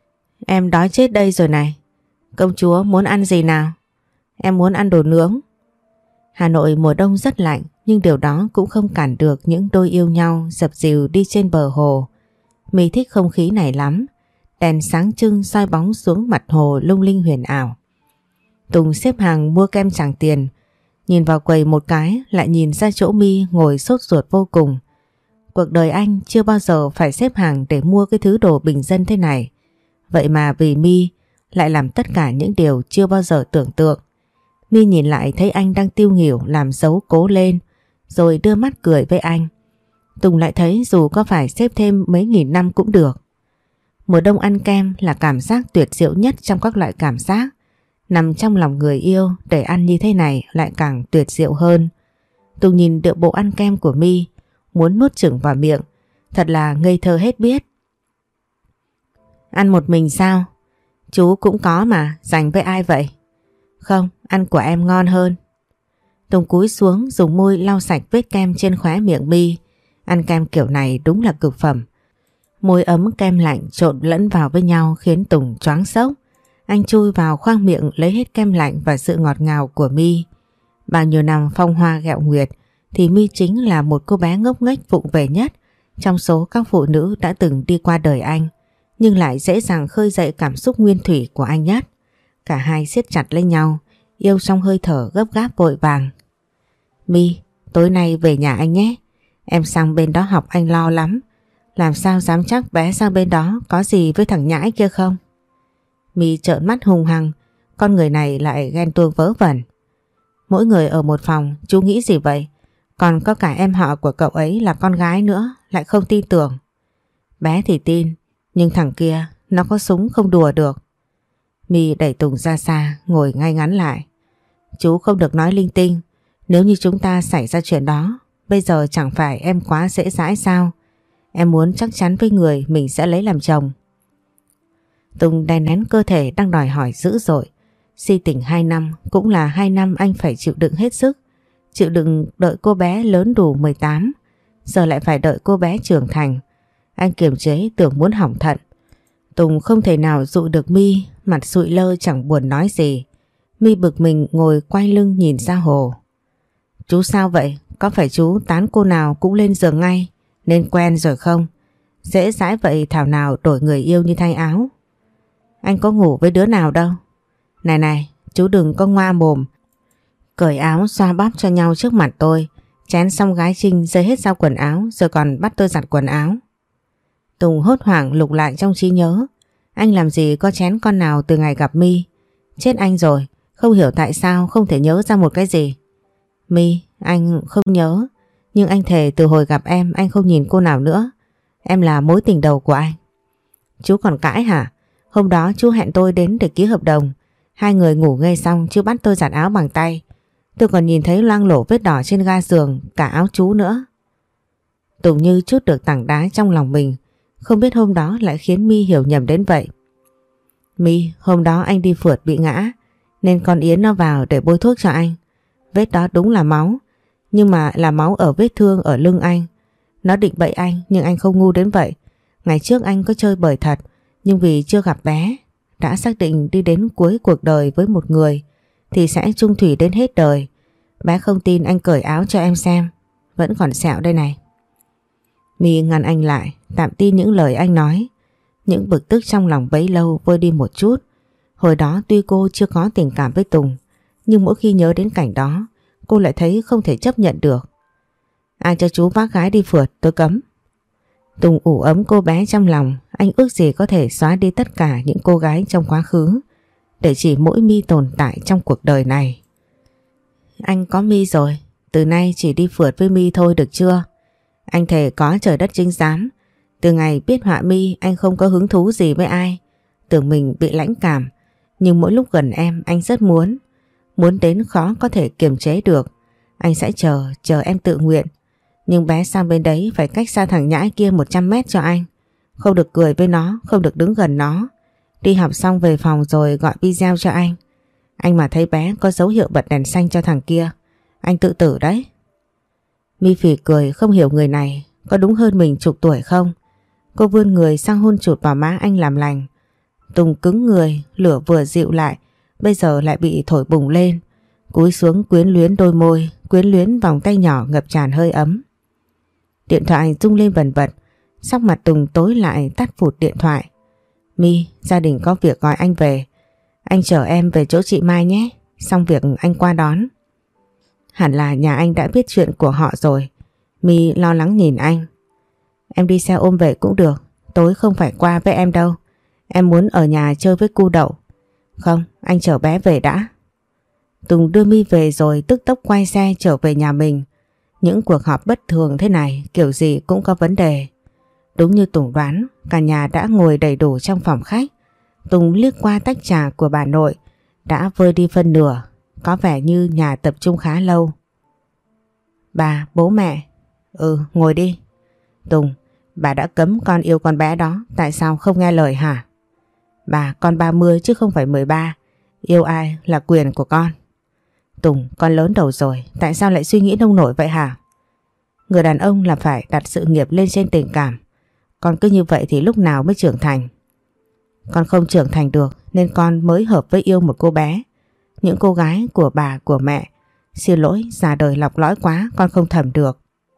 Em đói chết đây rồi này. Công chúa muốn ăn gì nào? Em muốn ăn đồ nướng. Hà Nội mùa đông rất lạnh, nhưng điều đó cũng không cản được những đôi yêu nhau dập dìu đi trên bờ hồ. My thích không khí này lắm. Đèn sáng trưng soi bóng xuống mặt hồ lung linh huyền ảo. Tùng xếp hàng mua kem Tràng Tiền. Nhìn vào quầy một cái lại nhìn ra chỗ My ngồi sốt ruột vô cùng. Cuộc đời anh chưa bao giờ phải xếp hàng để mua cái thứ đồ bình dân thế này. Vậy mà vì My lại làm tất cả những điều chưa bao giờ tưởng tượng. My nhìn lại thấy anh đang tiêu nghỉu làm dấu cố lên, rồi đưa mắt cười với anh. Tùng lại thấy dù có phải xếp thêm mấy nghìn năm cũng được. Mùa đông ăn kem là cảm giác tuyệt diệu nhất trong các loại cảm giác. Nằm trong lòng người yêu để ăn như thế này lại càng tuyệt diệu hơn. Tùng nhìn điệu bộ ăn kem của My, muốn nuốt chửng vào miệng. Thật là ngây thơ hết biết. Ăn một mình sao? Chú cũng có mà, dành với ai vậy? Không, ăn của em ngon hơn. Tùng cúi xuống dùng môi lau sạch vết kem trên khóe miệng My. Ăn kem kiểu này đúng là cực phẩm. Môi ấm kem lạnh trộn lẫn vào với nhau khiến Tùng choáng sốc. Anh chui vào khoang miệng lấy hết kem lạnh và sự ngọt ngào của My. Bao nhiêu năm phong hoa ghẹo nguyệt thì My chính là một cô bé ngốc nghếch vụng về nhất trong số các phụ nữ đã từng đi qua đời anh, nhưng lại dễ dàng khơi dậy cảm xúc nguyên thủy của anh nhất. Cả hai siết chặt lấy nhau, yêu trong hơi thở gấp gáp vội vàng. My, tối nay về nhà anh nhé. Em sang bên đó học anh lo lắm. Làm sao dám chắc bé sang bên đó có gì với thằng nhãi kia không? My trợn mắt hung hăng, con người này lại ghen tuông vớ vẩn. Mỗi người ở một phòng, chú nghĩ gì vậy? Còn có cả em họ của cậu ấy là con gái nữa, lại không tin tưởng. Bé thì tin, nhưng thằng kia nó có súng không đùa được. My đẩy Tùng ra xa, ngồi ngay ngắn lại. Chú không được nói linh tinh. Nếu như chúng ta xảy ra chuyện đó, bây giờ chẳng phải em quá dễ dãi sao? Em muốn chắc chắn với người mình sẽ lấy làm chồng. Tùng đè nén cơ thể đang đòi hỏi dữ dội. Si tình hai năm cũng là hai năm anh phải chịu đựng hết sức. Chịu đựng đợi cô bé lớn đủ mười tám. Giờ lại phải đợi cô bé trưởng thành. Anh kiềm chế tưởng muốn hỏng thận. Tùng không thể nào dụ được My, mặt sụi lơ chẳng buồn nói gì. My bực mình ngồi quay lưng nhìn ra hồ. Chú sao vậy? Có phải chú tán cô nào cũng lên giường ngay nên quen rồi không? Dễ dãi vậy thảo nào đổi người yêu như thay áo. Anh có ngủ với đứa nào đâu. Này này, chú đừng có ngoa mồm. Cởi áo xoa bóp cho nhau trước mặt tôi. Chén xong gái Trinh rơi hết sau quần áo rồi còn bắt tôi giặt quần áo. Tùng hốt hoảng lục lại trong trí nhớ. Anh làm gì có chén con nào từ ngày gặp My. Chết anh rồi, không hiểu tại sao không thể nhớ ra một cái gì. My, anh không nhớ. Nhưng anh thề từ hồi gặp em anh không nhìn cô nào nữa. Em là mối tình đầu của anh. Chú còn cãi hả? Hôm đó chú hẹn tôi đến để ký hợp đồng. Hai người ngủ ngay xong chú bắt tôi giặt áo bằng tay. Tôi còn nhìn thấy loang lổ vết đỏ trên ga giường, cả áo chú nữa. Tùng như trút được tảng đá trong lòng mình. Không biết hôm đó lại khiến My hiểu nhầm đến vậy. My, hôm đó anh đi phượt bị ngã nên con Yến nó vào để bôi thuốc cho anh. Vết đó đúng là máu, nhưng mà là máu ở vết thương ở lưng anh. Nó định bậy anh nhưng anh không ngu đến vậy. Ngày trước anh có chơi bời thật, nhưng vì chưa gặp bé, đã xác định đi đến cuối cuộc đời với một người thì sẽ chung thủy đến hết đời. Bé không tin anh cởi áo cho em xem, vẫn còn sẹo đây này. My ngăn anh lại, tạm tin những lời anh nói. Những bực tức trong lòng bấy lâu vơi đi một chút. Hồi đó tuy cô chưa có tình cảm với Tùng, nhưng mỗi khi nhớ đến cảnh đó, cô lại thấy không thể chấp nhận được. Ai cho chú vác gái đi phượt, tôi cấm. Tùng ủ ấm cô bé trong lòng, anh ước gì có thể xóa đi tất cả những cô gái trong quá khứ, để chỉ mỗi My tồn tại trong cuộc đời này. Anh có My rồi, từ nay chỉ đi phượt với My thôi được chưa? Anh thề có trời đất chứng giám, từ ngày biết họa My anh không có hứng thú gì với ai. Tưởng mình bị lãnh cảm, nhưng mỗi lúc gần em anh rất muốn. Muốn đến khó có thể kiềm chế được. Anh sẽ chờ, chờ em tự nguyện. Nhưng bé sang bên đấy phải cách xa thằng nhãi kia một trăm mét cho anh. Không được cười với nó, không được đứng gần nó. Đi học xong về phòng rồi gọi video cho anh. Anh mà thấy bé có dấu hiệu bật đèn xanh cho thằng kia, anh tự tử đấy. My phì cười không hiểu người này có đúng hơn mình chục tuổi không. Cô vươn người sang hôn chụt vào má anh làm lành. Tùng cứng người, lửa vừa dịu lại, bây giờ lại bị thổi bùng lên. Cúi xuống quyến luyến đôi môi, quyến luyến vòng tay nhỏ ngập tràn hơi ấm. Điện thoại rung lên vần vật, sắc mặt Tùng tối lại tắt phụt điện thoại. My, gia đình có việc gọi anh về. Anh chở em về chỗ chị Mai nhé, xong việc anh qua đón. Hẳn là nhà anh đã biết chuyện của họ rồi. My lo lắng nhìn anh. Em đi xe ôm về cũng được, tối không phải qua với em đâu. Em muốn ở nhà chơi với cu Đậu. Không, anh chở bé về đã. Tùng đưa My về rồi tức tốc quay xe trở về nhà mình. Những cuộc họp bất thường thế này kiểu gì cũng có vấn đề. Đúng như Tùng đoán, cả nhà đã ngồi đầy đủ trong phòng khách. Tùng liếc qua tách trà của bà nội, đã vơi đi phân nửa, có vẻ như nhà tập trung khá lâu. Bà, bố mẹ. Ừ, ngồi đi. Tùng, bà đã cấm con yêu con bé đó, tại sao không nghe lời hả? Bà, con ba mươi chứ không phải mười ba, yêu ai là quyền của con. Tùng, con lớn đầu rồi, tại sao lại suy nghĩ nông nổi vậy hả? Người đàn ông là phải đặt sự nghiệp lên trên tình cảm. Con cứ như vậy thì lúc nào mới trưởng thành? Con không trưởng thành được nên con mới hợp với yêu một cô bé. Những cô gái của bà của mẹ, xin lỗi, già đời lọc lõi quá, con không thẩm được.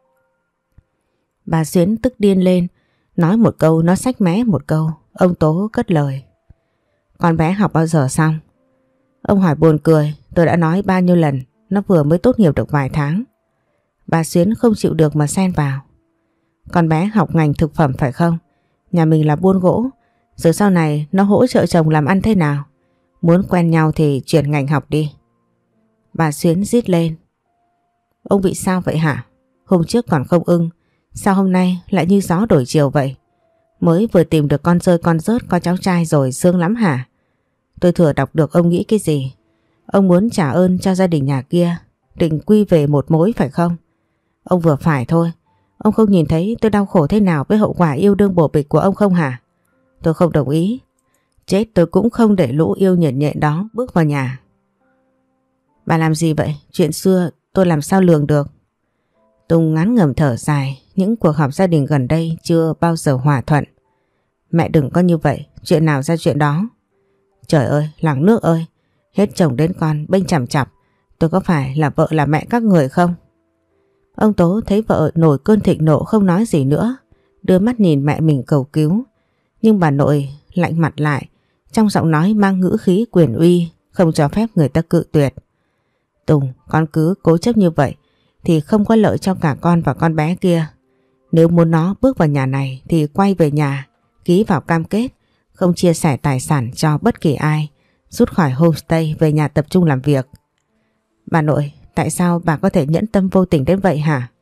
Bà Xuyến tức điên lên, nói một câu nó xách mé một câu. Ông Tố cất lời. Con bé học bao giờ xong? Ông hỏi buồn cười, tôi đã nói bao nhiêu lần, nó vừa mới tốt nghiệp được vài tháng. Bà Xuyến không chịu được mà xen vào. Con bé học ngành thực phẩm phải không? Nhà mình là buôn gỗ, rồi sau này nó hỗ trợ chồng làm ăn thế nào? Muốn quen nhau thì chuyển ngành học đi. Bà Xuyến rít lên. Ông bị sao vậy hả? Hôm trước còn không ưng, sao hôm nay lại như gió đổi chiều vậy? Mới vừa tìm được con rơi con rớt có cháu trai rồi sướng lắm hả? Tôi thừa đọc được ông nghĩ cái gì. Ông muốn trả ơn cho gia đình nhà kia, định quy về một mối phải không? Ông vừa phải thôi. Ông không nhìn thấy tôi đau khổ thế nào với hậu quả yêu đương bổ bịch của ông không hả? Tôi không đồng ý. Chết tôi cũng không để lũ yêu nhện nhện đó bước vào nhà. Bà làm gì vậy? Chuyện xưa tôi làm sao lường được? Tùng ngán ngẩm thở dài. Những cuộc họp gia đình gần đây chưa bao giờ hòa thuận. Mẹ đừng có như vậy, chuyện nào ra chuyện đó. Trời ơi, làng nước ơi, hết chồng đến con bênh chằm chặp, tôi có phải là vợ là mẹ các người không? Ông Tố thấy vợ nổi cơn thịnh nộ không nói gì nữa, đưa mắt nhìn mẹ mình cầu cứu. Nhưng bà nội lạnh mặt lại, trong giọng nói mang ngữ khí quyền uy, không cho phép người ta cự tuyệt. Tùng, con cứ cố chấp như vậy thì không có lợi cho cả con và con bé kia. Nếu muốn nó bước vào nhà này thì quay về nhà, ký vào cam kết, không chia sẻ tài sản cho bất kỳ ai, rút khỏi homestay về nhà tập trung làm việc. Bà nội, tại sao bà có thể nhẫn tâm vô tình đến vậy hả?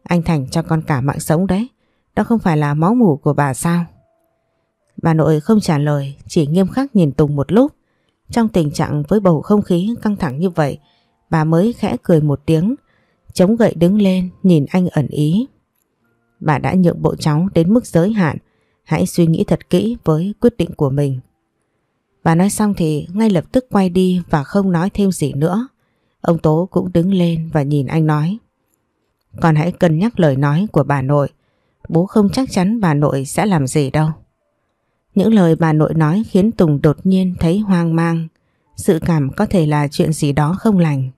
Anh Thành cho con cả mạng sống đấy. Đó không phải là máu mủ của bà sao? Bà nội không trả lời, chỉ nghiêm khắc nhìn Tùng một lúc. Trong tình trạng với bầu không khí căng thẳng như vậy, bà mới khẽ cười một tiếng, chống gậy đứng lên nhìn anh ẩn ý. Bà đã nhượng bộ cháu đến mức giới hạn, hãy suy nghĩ thật kỹ với quyết định của mình. Bà nói xong thì ngay lập tức quay đi và không nói thêm gì nữa. Ông Tố cũng đứng lên và nhìn anh nói: Con hãy cân nhắc lời nói của bà nội. Bố không chắc chắn bà nội sẽ làm gì đâu. Những lời bà nội nói khiến Tùng đột nhiên thấy hoang mang, dự cảm có thể là chuyện gì đó không lành.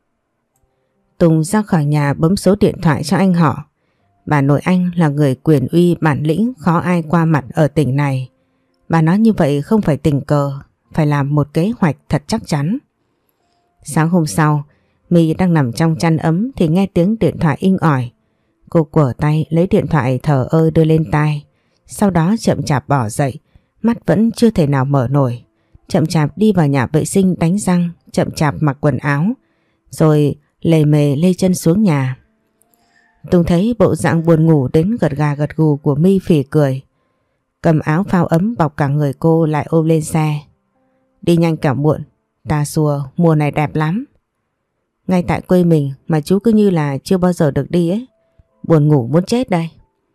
Tùng ra khỏi nhà bấm số điện thoại cho anh họ. Bà nội anh là người quyền uy bản lĩnh khó ai qua mặt ở tỉnh này. Bà nói như vậy không phải tình cờ, phải làm một kế hoạch thật chắc chắn. Sáng hôm sau, My đang nằm trong chăn ấm thì nghe tiếng điện thoại inh ỏi. Cô quở tay lấy điện thoại thờ ơ đưa lên tai, sau đó chậm chạp bỏ dậy, mắt vẫn chưa thể nào mở nổi. Chậm chạp đi vào nhà vệ sinh đánh răng, chậm chạp mặc quần áo, rồi lề mề lê chân xuống nhà. Tùng thấy bộ dạng buồn ngủ đến gật gà gật gù của My phì cười. Cầm áo phao ấm bọc cả người cô lại ôm lên xe. Đi nhanh cả muộn, ta xua mùa này đẹp lắm. Ngay tại quê mình mà chú cứ như là chưa bao giờ được đi ấy. Buồn ngủ muốn chết đây.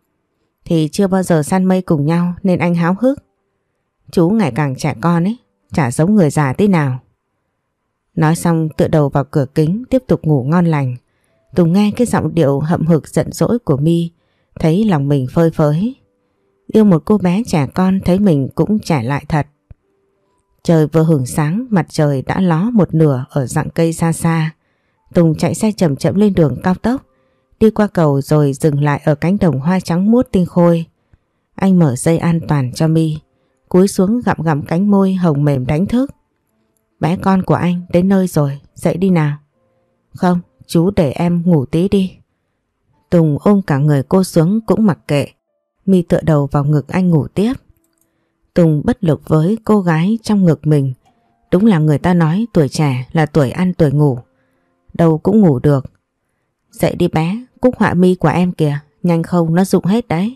Thì chưa bao giờ săn mây cùng nhau nên anh háo hức. Chú ngày càng trẻ con ấy, chả giống người già tí nào. Nói xong tựa đầu vào cửa kính tiếp tục ngủ ngon lành. Tùng nghe cái giọng điệu hậm hực giận dỗi của My, thấy lòng mình phơi phới. Yêu một cô bé trẻ con thấy mình cũng trẻ lại thật. Trời vừa hửng sáng, mặt trời đã ló một nửa ở rặng cây xa xa. Tùng chạy xe chậm chậm lên đường cao tốc, đi qua cầu rồi dừng lại ở cánh đồng hoa trắng muốt tinh khôi. Anh mở dây an toàn cho My, cúi xuống gặm gặm cánh môi hồng mềm đánh thức. Bé con của anh đến nơi rồi, dậy đi nào. Không, chú để em ngủ tí đi. Tùng ôm cả người cô xuống cũng mặc kệ. My tựa đầu vào ngực anh ngủ tiếp. Tùng bất lực với cô gái trong ngực mình. Đúng là người ta nói tuổi trẻ là tuổi ăn tuổi ngủ. Đâu cũng ngủ được. Dậy đi bé, cúc họa mi của em kìa, nhanh không nó rụng hết đấy.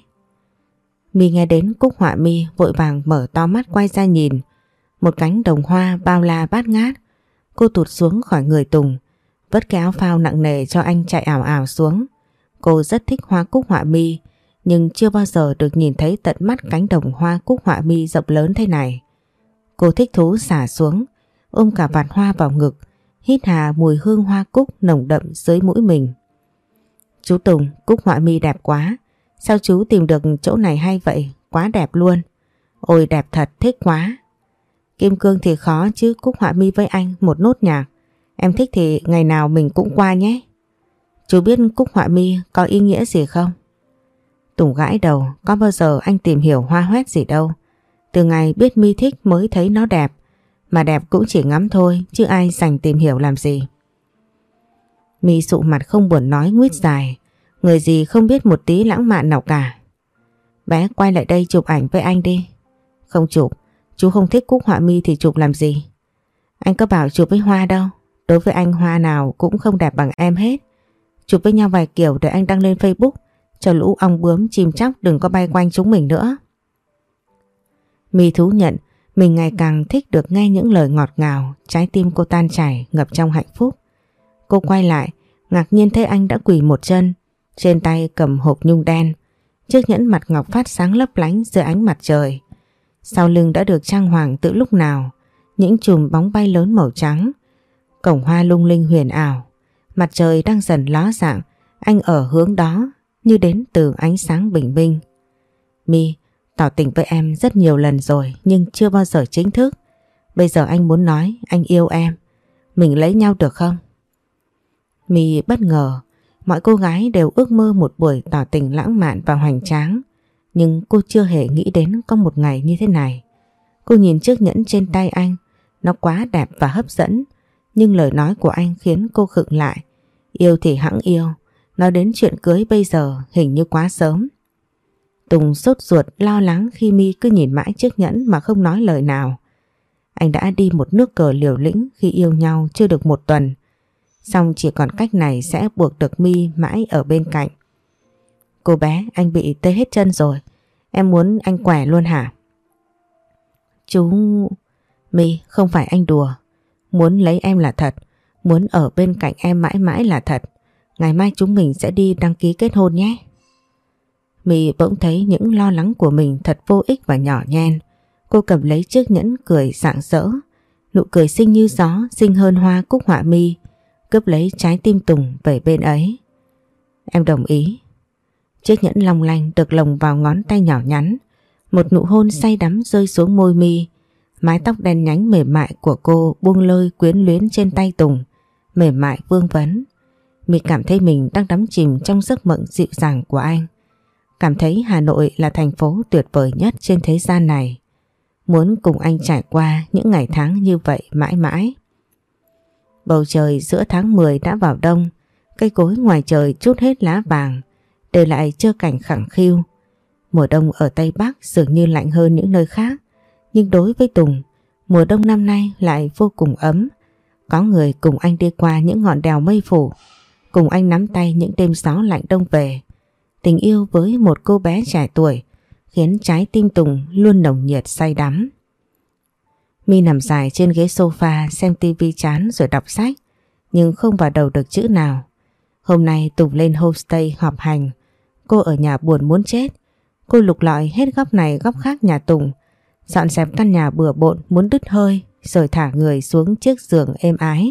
My nghe đến cúc họa mi vội vàng mở to mắt quay ra nhìn. Một cánh đồng hoa bao la bát ngát. Cô tụt xuống khỏi người Tùng, vất cái áo phao nặng nề cho anh chạy ảo ảo xuống. Cô rất thích hoa cúc họa mi, nhưng chưa bao giờ được nhìn thấy tận mắt cánh đồng hoa cúc họa mi rộng lớn thế này. Cô thích thú xả xuống, ôm cả vạt hoa vào ngực, hít hà mùi hương hoa cúc nồng đậm dưới mũi mình. Chú Tùng, cúc họa mi đẹp quá, sao chú tìm được chỗ này hay vậy, quá đẹp luôn. Ôi đẹp thật, thích quá. Kim cương thì khó chứ cúc họa mi với anh một nốt nhạc. Em thích thì ngày nào mình cũng qua nhé. Chú biết cúc họa mi có ý nghĩa gì không? Tùng gãi đầu, có bao giờ anh tìm hiểu hoa hoét gì đâu. Từ ngày biết My thích mới thấy nó đẹp. Mà đẹp cũng chỉ ngắm thôi, chứ ai dành tìm hiểu làm gì. My sụ mặt không buồn nói nguýt dài. Người gì không biết một tí lãng mạn nào cả. Bé quay lại đây chụp ảnh với anh đi. Không chụp, chú không thích cúc họa mi thì chụp làm gì. Anh có bảo chụp với hoa đâu. Đối với anh hoa nào cũng không đẹp bằng em hết. Chụp với nhau vài kiểu để anh đăng lên Facebook, cho lũ ong bướm chim chóc đừng có bay quanh chúng mình nữa. My thú nhận mình ngày càng thích được nghe những lời ngọt ngào, trái tim cô tan chảy ngập trong hạnh phúc. Cô quay lại, ngạc nhiên thấy anh đã quỳ một chân, trên tay cầm hộp nhung đen, chiếc nhẫn mặt ngọc phát sáng lấp lánh dưới ánh mặt trời. Sau lưng đã được trang hoàng từ lúc nào, những chùm bóng bay lớn màu trắng, cổng hoa lung linh huyền ảo. Mặt trời đang dần ló dạng, anh ở hướng đó như đến từ ánh sáng bình minh. My, tỏ tình với em rất nhiều lần rồi nhưng chưa bao giờ chính thức. Bây giờ anh muốn nói anh yêu em. Mình lấy nhau được không? My bất ngờ. Mọi cô gái đều ước mơ một buổi tỏ tình lãng mạn và hoành tráng. Nhưng cô chưa hề nghĩ đến có một ngày như thế này. Cô nhìn chiếc nhẫn trên tay anh. Nó quá đẹp và hấp dẫn. Nhưng lời nói của anh khiến cô khựng lại. Yêu thì hẵng yêu. Nói đến chuyện cưới bây giờ hình như quá sớm. Tùng sốt ruột lo lắng khi My cứ nhìn mãi chiếc nhẫn mà không nói lời nào. Anh đã đi một nước cờ liều lĩnh khi yêu nhau chưa được một tuần. Xong chỉ còn cách này sẽ buộc được My mãi ở bên cạnh. Cô bé, anh bị tê hết chân rồi. Em muốn anh quẻ luôn hả? Chú... My, không phải anh đùa. Muốn lấy em là thật. Muốn ở bên cạnh em mãi mãi là thật. Ngày mai chúng mình sẽ đi đăng ký kết hôn nhé. My bỗng thấy những lo lắng của mình thật vô ích và nhỏ nhen. Cô cầm lấy chiếc nhẫn cười rạng rỡ. Nụ cười xinh như gió, xinh hơn hoa cúc họa mi, cướp lấy trái tim Tùng về bên ấy. Em đồng ý. Chiếc nhẫn long lanh được lồng vào ngón tay nhỏ nhắn. Một nụ hôn say đắm rơi xuống môi mi. Mái tóc đen nhánh mềm mại của cô buông lơi quyến luyến trên tay Tùng, mềm mại vương vấn. My cảm thấy mình đang đắm chìm trong giấc mộng dịu dàng của anh. Cảm thấy Hà Nội là thành phố tuyệt vời nhất trên thế gian này. Muốn cùng anh trải qua những ngày tháng như vậy mãi mãi. Bầu trời giữa tháng mười đã vào đông. Cây cối ngoài trời trút hết lá vàng, để lại trơ cảnh khẳng khiu. Mùa đông ở Tây Bắc dường như lạnh hơn những nơi khác. Nhưng đối với Tùng, mùa đông năm nay lại vô cùng ấm. Có người cùng anh đi qua những ngọn đèo mây phủ, cùng anh nắm tay những đêm gió lạnh đông về. Tình yêu với một cô bé trẻ tuổi khiến trái tim Tùng luôn nồng nhiệt say đắm. My nằm dài trên ghế sofa xem tivi chán rồi đọc sách, nhưng không vào đầu được chữ nào. Hôm nay Tùng lên homestay họp hành. Cô ở nhà buồn muốn chết. Cô lục lọi hết góc này góc khác nhà Tùng, dọn dẹp căn nhà bừa bộn muốn đứt hơi, rồi thả người xuống chiếc giường êm ái.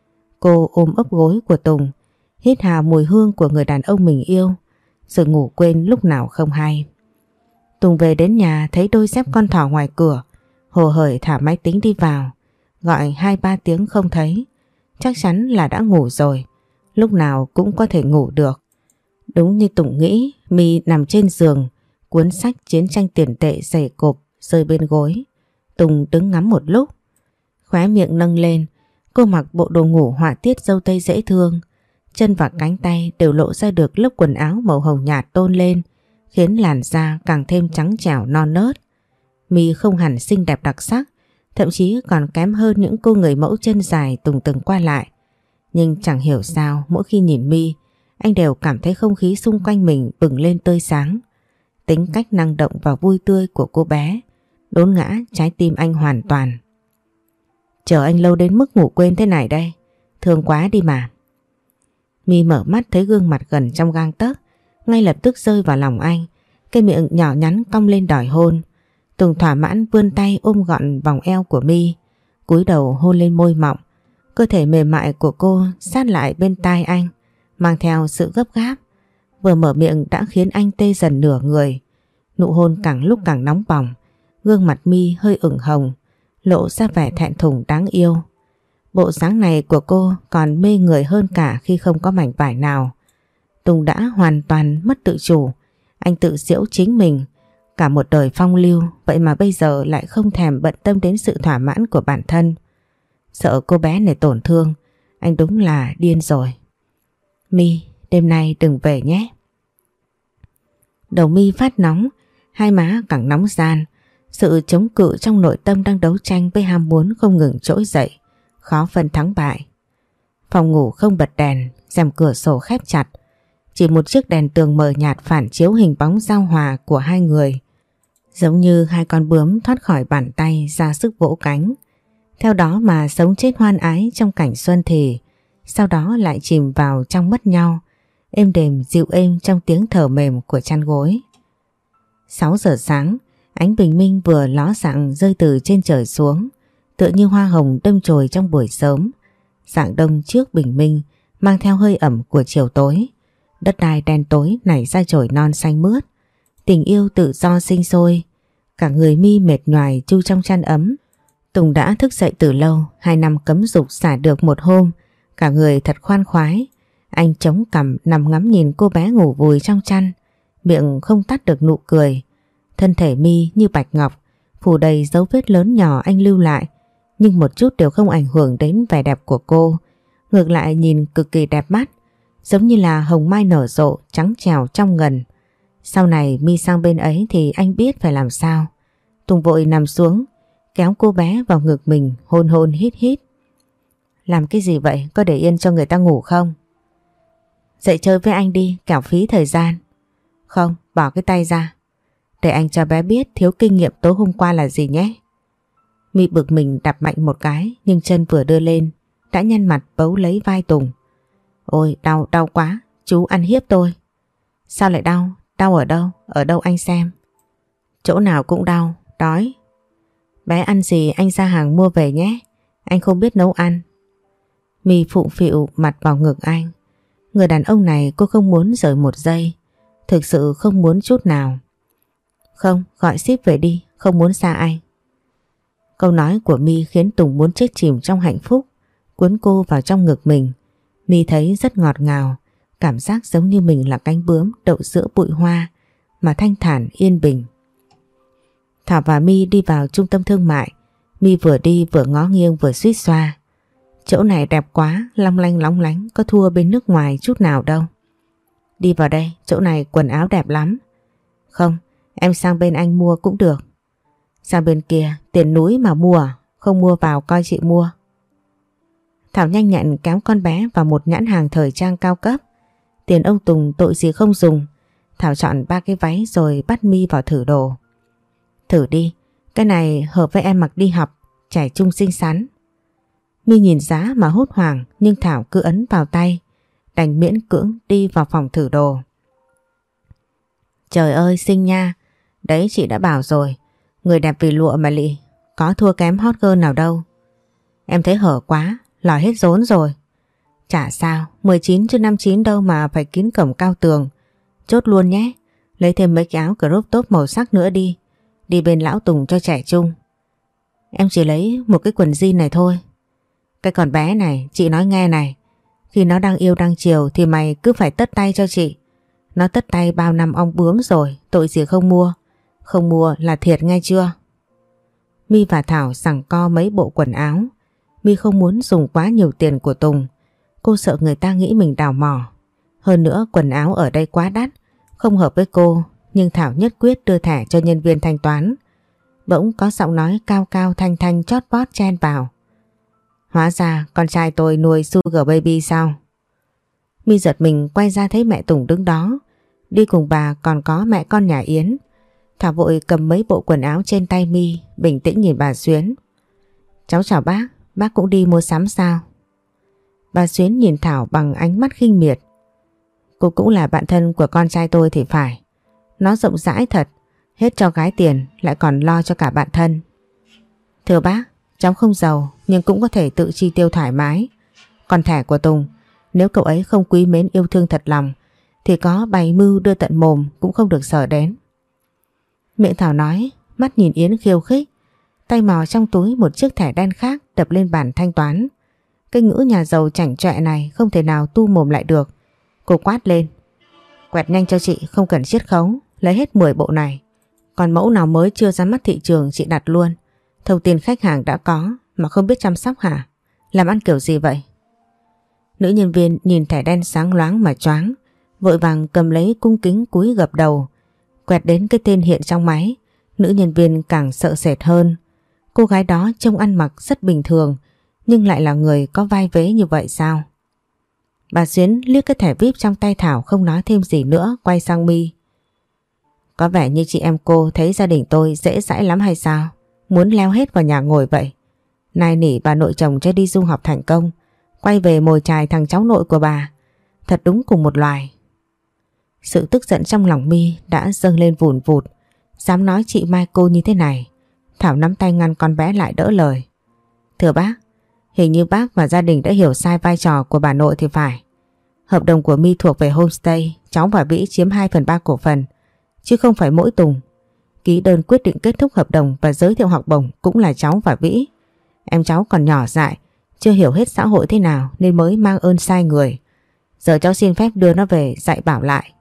Cô ôm ấp gối của Tùng, hít hà mùi hương của người đàn ông mình yêu, rồi ngủ quên lúc nào không hay. Tùng về đến nhà thấy đôi dép con thỏ ngoài cửa, hồ hởi thả máy tính đi vào, gọi hai ba tiếng không thấy. Chắc chắn là đã ngủ rồi, lúc nào cũng có thể ngủ được. Đúng như Tùng nghĩ, My nằm trên giường, cuốn sách chiến tranh tiền tệ dày cộp rơi bên gối. Tùng đứng ngắm một lúc, khóe miệng nâng lên. Cô mặc bộ đồ ngủ họa tiết dâu tây dễ thương, chân và cánh tay đều lộ ra được lớp quần áo màu hồng nhạt tôn lên, khiến làn da càng thêm trắng trẻo non nớt. My không hẳn xinh đẹp đặc sắc, thậm chí còn kém hơn những cô người mẫu chân dài Tùng từng qua lại. Nhưng chẳng hiểu sao mỗi khi nhìn My, anh đều cảm thấy không khí xung quanh mình bừng lên tươi sáng. Tính cách năng động và vui tươi của cô bé đốn ngã trái tim anh hoàn toàn. Chờ anh lâu đến mức ngủ quên thế này đây, thương quá đi mà. My mở mắt thấy gương mặt gần trong gang tấc, ngay lập tức rơi vào lòng anh. Cái miệng nhỏ nhắn cong lên đòi hôn. Tùng thỏa mãn vươn tay ôm gọn vòng eo của My, cúi đầu hôn lên môi mọng. Cơ thể mềm mại của cô sát lại bên tai anh, mang theo sự gấp gáp. Vừa mở miệng đã khiến anh tê dần nửa người. Nụ hôn càng lúc càng nóng bỏng. Gương mặt My hơi ửng hồng, lộ ra vẻ thẹn thùng đáng yêu. Bộ dáng này của cô còn mê người hơn cả khi không có mảnh vải nào. Tùng đã hoàn toàn mất tự chủ. Anh tự giễu chính mình. Cả một đời phong lưu, vậy mà bây giờ lại không thèm bận tâm đến sự thỏa mãn của bản thân. Sợ cô bé này tổn thương, anh đúng là điên rồi. My, đêm nay đừng về nhé. Đầu My phát nóng, hai má càng nóng gian. Sự chống cự trong nội tâm đang đấu tranh với ham muốn không ngừng trỗi dậy, khó phân thắng bại. Phòng ngủ không bật đèn, rèm cửa sổ khép chặt. Chỉ một chiếc đèn tường mờ nhạt phản chiếu hình bóng giao hòa của hai người, giống như hai con bướm thoát khỏi bàn tay ra sức vỗ cánh. Theo đó mà sống chết hoan ái trong cảnh xuân thì, sau đó lại chìm vào trong mất nhau, êm đềm dịu êm trong tiếng thở mềm của chăn gối. sáu giờ sáng, ánh bình minh vừa ló dạng rơi từ trên trời xuống, tựa như hoa hồng đâm chồi trong buổi sớm. Dạng đông trước bình minh mang theo hơi ẩm của chiều tối. Đất đai đen tối nảy ra chồi non xanh mướt. Tình yêu tự do sinh sôi. Cả người My mệt nhoài chui trong chăn ấm. Tùng đã thức dậy từ lâu, hai năm cấm dục xả được một hôm, cả người thật khoan khoái. Anh chống cằm nằm ngắm nhìn cô bé ngủ vùi trong chăn, miệng không tắt được nụ cười. Thân thể My như bạch ngọc, phủ đầy dấu vết lớn nhỏ anh lưu lại, nhưng một chút đều không ảnh hưởng đến vẻ đẹp của cô. Ngược lại nhìn cực kỳ đẹp mắt, giống như là hồng mai nở rộ, trắng trẻo trong ngần. Sau này My sang bên ấy thì anh biết phải làm sao. Tùng vội nằm xuống, kéo cô bé vào ngực mình, hôn hôn hít hít. Làm cái gì vậy, có để yên cho người ta ngủ không? Dậy chơi với anh đi, kẻo phí thời gian. Không, bỏ cái tay ra. Để anh cho bé biết thiếu kinh nghiệm tối hôm qua là gì nhé. My bực mình đạp mạnh một cái, nhưng chân vừa đưa lên đã nhăn mặt bấu lấy vai Tùng. Ôi đau, đau quá, chú ăn hiếp tôi. Sao lại đau? Đau ở đâu? Ở đâu anh xem? Chỗ nào cũng đau, đói. Bé ăn gì anh ra hàng mua về nhé, anh không biết nấu ăn. My phụng phịu mặt vào ngực anh. Người đàn ông này cô không muốn rời một giây, thực sự không muốn chút nào. Không, gọi ship về đi, không muốn xa anh. Câu nói của My khiến Tùng muốn chết chìm trong hạnh phúc, cuốn cô vào trong ngực mình. My thấy rất ngọt ngào, cảm giác giống như mình là cánh bướm đậu giữa bụi hoa mà thanh thản yên bình. Thảo và My đi vào trung tâm thương mại. My vừa đi vừa ngó nghiêng vừa suýt xoa. Chỗ này đẹp quá, long lanh lóng lánh, có thua bên nước ngoài chút nào đâu. Đi vào đây, chỗ này quần áo đẹp lắm. Không, em sang bên anh mua cũng được. Sang bên kia, tiền núi mà mua à? Không mua vào coi chị mua. Thảo nhanh nhẹn kéo con bé vào một nhãn hàng thời trang cao cấp. Tiền ông Tùng tội gì không dùng. Thảo chọn ba cái váy rồi bắt My vào thử đồ. Thử đi, cái này hợp với em mặc đi học, trẻ trung xinh xắn. My nhìn giá mà hốt hoảng, nhưng Thảo cứ ấn vào tay, đành miễn cưỡng đi vào phòng thử đồ. Trời ơi xinh nha, đấy chị đã bảo rồi, người đẹp vì lụa mà lị, có thua kém hot girl nào đâu. Em thấy hở quá, lòi hết rốn rồi. Chả sao, mười chín chứ năm mươi chín đâu mà phải kín cổng cao tường. Chốt luôn nhé, lấy thêm mấy cái áo crop top màu sắc nữa đi, đi bên lão Tùng cho trẻ trung. Em chỉ lấy một cái quần jean này thôi. Cái con bé này, chị nói nghe này, khi nó đang yêu đang chiều thì mày cứ phải tất tay cho chị. Nó tất tay bao năm ong bướm rồi, tội gì không mua. Không mua là thiệt nghe chưa? My và Thảo giằng co mấy bộ quần áo. My không muốn dùng quá nhiều tiền của Tùng. Cô sợ người ta nghĩ mình đào mỏ. Hơn nữa quần áo ở đây quá đắt, không hợp với cô. Nhưng Thảo nhất quyết đưa thẻ cho nhân viên thanh toán. Bỗng có giọng nói cao cao thanh thanh chót vót chen vào. Hóa ra con trai tôi nuôi Sugar Baby sao? My giật mình quay ra thấy mẹ Tùng đứng đó. Đi cùng bà còn có mẹ con nhà Yến. Thảo vội cầm mấy bộ quần áo trên tay My, bình tĩnh nhìn bà Xuyến. Cháu chào bác, bác cũng đi mua sắm sao? Bà Xuyến nhìn Thảo bằng ánh mắt khinh miệt. Cô cũng là bạn thân của con trai tôi thì phải. Nó rộng rãi thật, hết cho gái tiền lại còn lo cho cả bạn thân. Thưa bác, cháu không giàu nhưng cũng có thể tự chi tiêu thoải mái. Còn thẻ của Tùng, nếu cậu ấy không quý mến yêu thương thật lòng thì có bày mưu đưa tận mồm cũng không được sợ đến. Miệng Thảo nói, mắt nhìn Yến khiêu khích, tay mò trong túi một chiếc thẻ đen khác đập lên bàn thanh toán. Cái ngữ nhà giàu chảnh chọe này không thể nào tu mồm lại được. Cô quát lên. Quẹt nhanh cho chị, không cần chiết khấu, lấy hết mười bộ này. Còn mẫu nào mới chưa ra mắt thị trường chị đặt luôn. Thông tin khách hàng đã có mà không biết chăm sóc hả? Làm ăn kiểu gì vậy? Nữ nhân viên nhìn thẻ đen sáng loáng mà choáng, vội vàng cầm lấy cung kính cúi gập đầu. Quẹt đến cái tên hiện trong máy, nữ nhân viên càng sợ sệt hơn. Cô gái đó trông ăn mặc rất bình thường, nhưng lại là người có vai vế như vậy sao? Bà Xuyến liếc cái thẻ vi ai pi trong tay Thảo không nói thêm gì nữa, quay sang My. Có vẻ như chị em cô thấy gia đình tôi dễ dãi lắm hay sao? Muốn leo hết vào nhà ngồi vậy. Nài nỉ bà nội chồng cho đi du học thành công, quay về mồi chài thằng cháu nội của bà. Thật đúng cùng một loài. Sự tức giận trong lòng My đã dâng lên vùn vụt. Dám nói chị Mai cô như thế này. Thảo nắm tay ngăn con bé lại đỡ lời. Thưa bác, hình như bác và gia đình đã hiểu sai vai trò của bà nội thì phải. Hợp đồng của My thuộc về homestay, cháu và Vĩ chiếm hai phần ba cổ phần, chứ không phải mỗi Tùng. Ký đơn quyết định kết thúc hợp đồng và giới thiệu học bổng cũng là cháu và Vĩ. Em cháu còn nhỏ dại, chưa hiểu hết xã hội thế nào nên mới mang ơn sai người. Giờ cháu xin phép đưa nó về dạy bảo lại.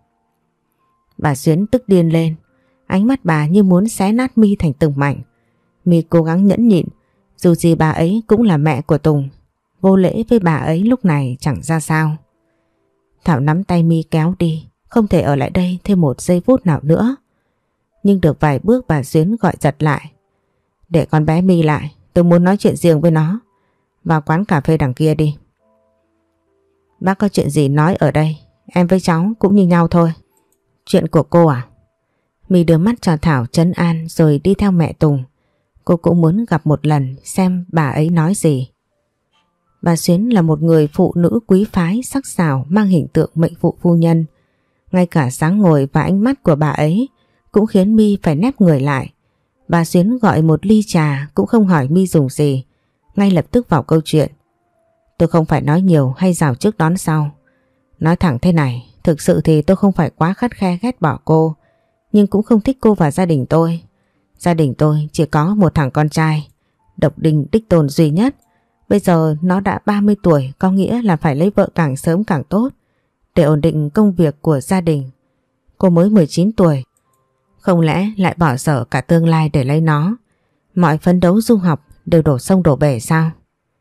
Bà Xuyến tức điên lên, ánh mắt bà như muốn xé nát My thành từng mảnh. My cố gắng nhẫn nhịn, dù gì bà ấy cũng là mẹ của Tùng. Vô lễ với bà ấy lúc này chẳng ra sao. Thảo nắm tay My kéo đi, không thể ở lại đây thêm một giây phút nào nữa. Nhưng được vài bước bà Xuyến gọi giật lại. Để con bé My lại, tôi muốn nói chuyện riêng với nó. Vào quán cà phê đằng kia đi. Bác có chuyện gì nói ở đây, em với cháu cũng như nhau thôi. Chuyện của cô à? My đưa mắt cho Thảo trấn an rồi đi theo mẹ Tùng. Cô cũng muốn gặp một lần xem bà ấy nói gì. Bà Xuyến là một người phụ nữ quý phái sắc sảo mang hình tượng mệnh phụ phu nhân. Ngay cả dáng ngồi và ánh mắt của bà ấy cũng khiến My phải nép người lại. Bà Xuyến gọi một ly trà cũng không hỏi My dùng gì, ngay lập tức vào câu chuyện. Tôi không phải nói nhiều hay rào trước đón sau. Nói thẳng thế này, thực sự thì tôi không phải quá khắt khe ghét bỏ cô, nhưng cũng không thích cô và gia đình tôi. Gia đình tôi chỉ có một thằng con trai, độc đinh đích tôn duy nhất. Bây giờ nó đã ba mươi tuổi, có nghĩa là phải lấy vợ càng sớm càng tốt để ổn định công việc của gia đình. Cô mới mười chín tuổi, không lẽ lại bỏ dở cả tương lai để lấy nó? Mọi phấn đấu du học đều đổ sông đổ bể sao?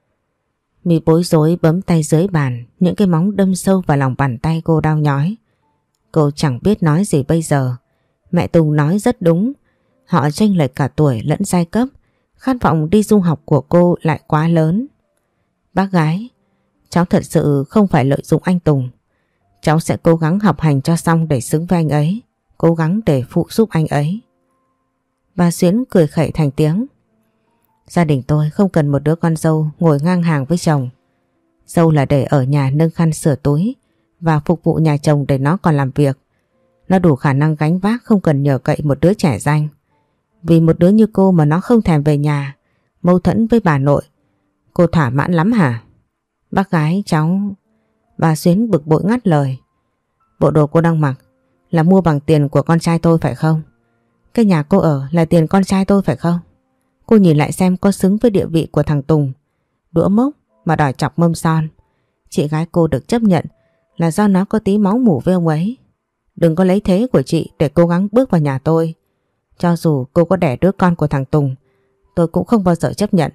My bối rối bấm tay dưới bàn, những cái móng đâm sâu vào lòng bàn tay cô đau nhói. Cô chẳng biết nói gì bây giờ. Mẹ Tùng nói rất đúng, họ chênh lệch cả tuổi lẫn giai cấp, khát vọng đi du học của cô lại quá lớn. Bác gái, cháu thật sự không phải lợi dụng anh Tùng. Cháu sẽ cố gắng học hành cho xong để xứng với anh ấy, cố gắng để phụ giúp anh ấy. Bà Xuyến cười khẩy thành tiếng. Gia đình tôi không cần một đứa con dâu ngồi ngang hàng với chồng. Dâu là để ở nhà nâng khăn sửa túi và phục vụ nhà chồng để nó còn làm việc. Nó đủ khả năng gánh vác, không cần nhờ cậy một đứa trẻ danh. Vì một đứa như cô mà nó không thèm về nhà, mâu thuẫn với bà nội. Cô thỏa mãn lắm hả? Bác gái cháu... Bà Xuyến bực bội ngắt lời. Bộ đồ cô đang mặc là mua bằng tiền của con trai tôi phải không? Cái nhà cô ở là tiền con trai tôi phải không? Cô nhìn lại xem có xứng với địa vị của thằng Tùng, đũa mốc mà đòi chọc mâm son. Chị gái cô được chấp nhận là do nó có tí máu mủ với ông ấy. Đừng có lấy thế của chị để cố gắng bước vào nhà tôi. Cho dù cô có đẻ đứa con của thằng Tùng, tôi cũng không bao giờ chấp nhận.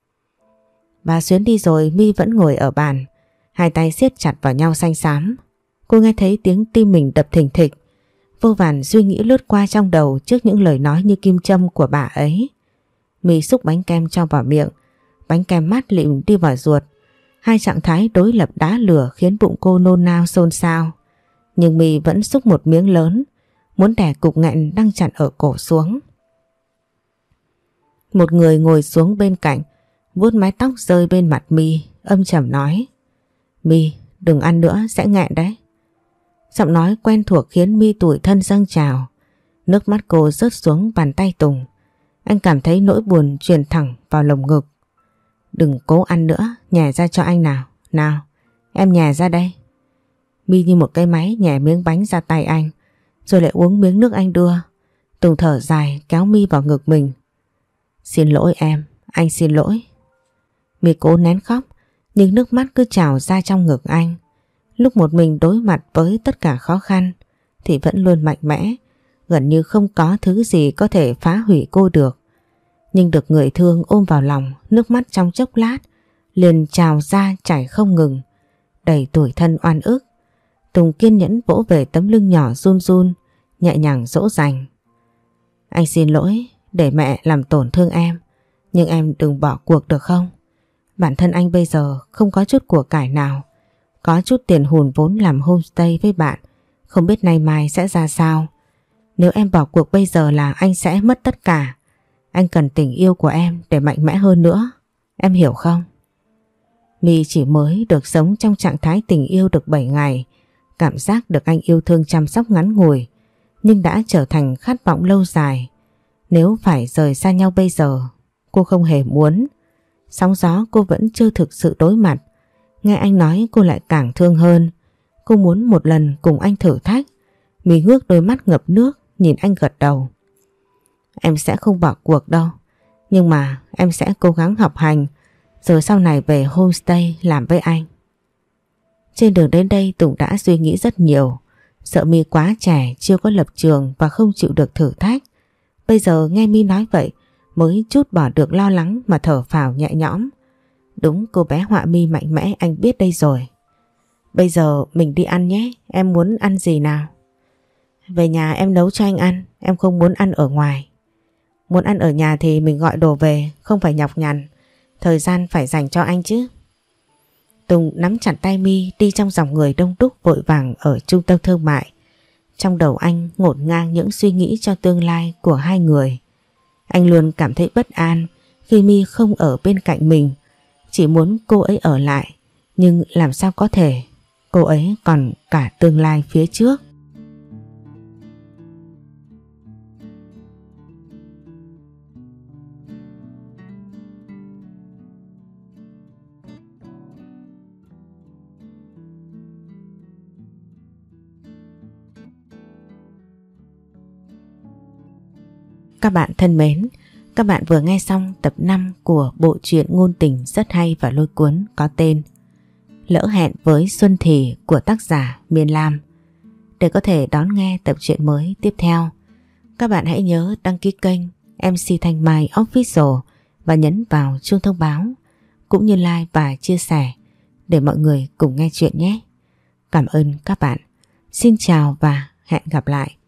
Bà Xuyến đi rồi, My vẫn ngồi ở bàn, hai tay siết chặt vào nhau xanh xám. Cô nghe thấy tiếng tim mình đập thình thịch. Vô vàn suy nghĩ lướt qua trong đầu trước những lời nói như kim châm của bà ấy. My xúc bánh kem cho vào miệng, bánh kem mát lịm đi vào ruột. Hai trạng thái đối lập đá lửa khiến bụng cô nôn nao xôn xao. Nhưng My vẫn xúc một miếng lớn, muốn đè cục nghẹn đang chặn ở cổ xuống. Một người ngồi xuống bên cạnh, vuốt mái tóc rơi bên mặt My, âm trầm nói. My, đừng ăn nữa, sẽ nghẹn đấy. Giọng nói quen thuộc khiến My tủi thân dâng trào. Nước mắt cô rớt xuống bàn tay Tùng. Anh cảm thấy nỗi buồn truyền thẳng vào lồng ngực. Đừng cố ăn nữa, nhè ra cho anh nào. Nào, em nhè ra đây. My như một cái máy nhè miếng bánh ra tay anh, rồi lại uống miếng nước anh đưa. Tùng thở dài kéo My vào ngực mình. Xin lỗi em, anh xin lỗi. My cố nén khóc, nhưng nước mắt cứ trào ra trong ngực anh. Lúc một mình đối mặt với tất cả khó khăn thì vẫn luôn mạnh mẽ, gần như không có thứ gì có thể phá hủy cô được. Nhưng được người thương ôm vào lòng, nước mắt trong chốc lát liền trào ra chảy không ngừng, đầy tủi thân oan ức. Tùng kiên nhẫn vỗ về tấm lưng nhỏ run run, nhẹ nhàng dỗ dành. Anh xin lỗi để mẹ làm tổn thương em, nhưng em đừng bỏ cuộc được không? Bản thân anh bây giờ không có chút của cải nào, có chút tiền hùn vốn làm homestay với bạn, không biết nay mai sẽ ra sao. Nếu em bỏ cuộc bây giờ là anh sẽ mất tất cả. Anh cần tình yêu của em để mạnh mẽ hơn nữa, em hiểu không? My chỉ mới được sống trong trạng thái tình yêu được bảy ngày, cảm giác được anh yêu thương chăm sóc ngắn ngủi, nhưng đã trở thành khát vọng lâu dài. Nếu phải rời xa nhau bây giờ, cô không hề muốn. Sóng gió cô vẫn chưa thực sự đối mặt. Nghe anh nói cô lại càng thương hơn. Cô muốn một lần cùng anh thử thách. My ngước đôi mắt ngập nước nhìn anh gật đầu. Em sẽ không bỏ cuộc đâu, nhưng mà em sẽ cố gắng học hành, rồi sau này về homestay làm với anh. Trên đường đến đây Tùng đã suy nghĩ rất nhiều. Sợ My quá trẻ, chưa có lập trường và không chịu được thử thách. Bây giờ nghe My nói vậy mới chút bỏ được lo lắng mà thở phào nhẹ nhõm. Đúng, cô bé họa mi mạnh mẽ anh biết đây rồi. Bây giờ mình đi ăn nhé, em muốn ăn gì nào? Về nhà em nấu cho anh ăn, em không muốn ăn ở ngoài. Muốn ăn ở nhà thì mình gọi đồ về, không phải nhọc nhằn. Thời gian phải dành cho anh chứ. Tùng nắm chặt tay My đi trong dòng người đông đúc vội vàng ở trung tâm thương mại. Trong đầu anh ngổn ngang những suy nghĩ cho tương lai của hai người. Anh luôn cảm thấy bất an khi My không ở bên cạnh mình, chỉ muốn cô ấy ở lại, nhưng làm sao có thể, cô ấy còn cả tương lai phía trước. Các bạn thân mến, các bạn vừa nghe xong tập năm của bộ truyện ngôn tình rất hay và lôi cuốn có tên Lỡ hẹn với Xuân Thì của tác giả Miên Lam. Để có thể đón nghe tập truyện mới tiếp theo, các bạn hãy nhớ đăng ký kênh em xê Thanh Mai Official và nhấn vào chuông thông báo, cũng như like và chia sẻ để mọi người cùng nghe chuyện nhé. Cảm ơn các bạn. Xin chào và hẹn gặp lại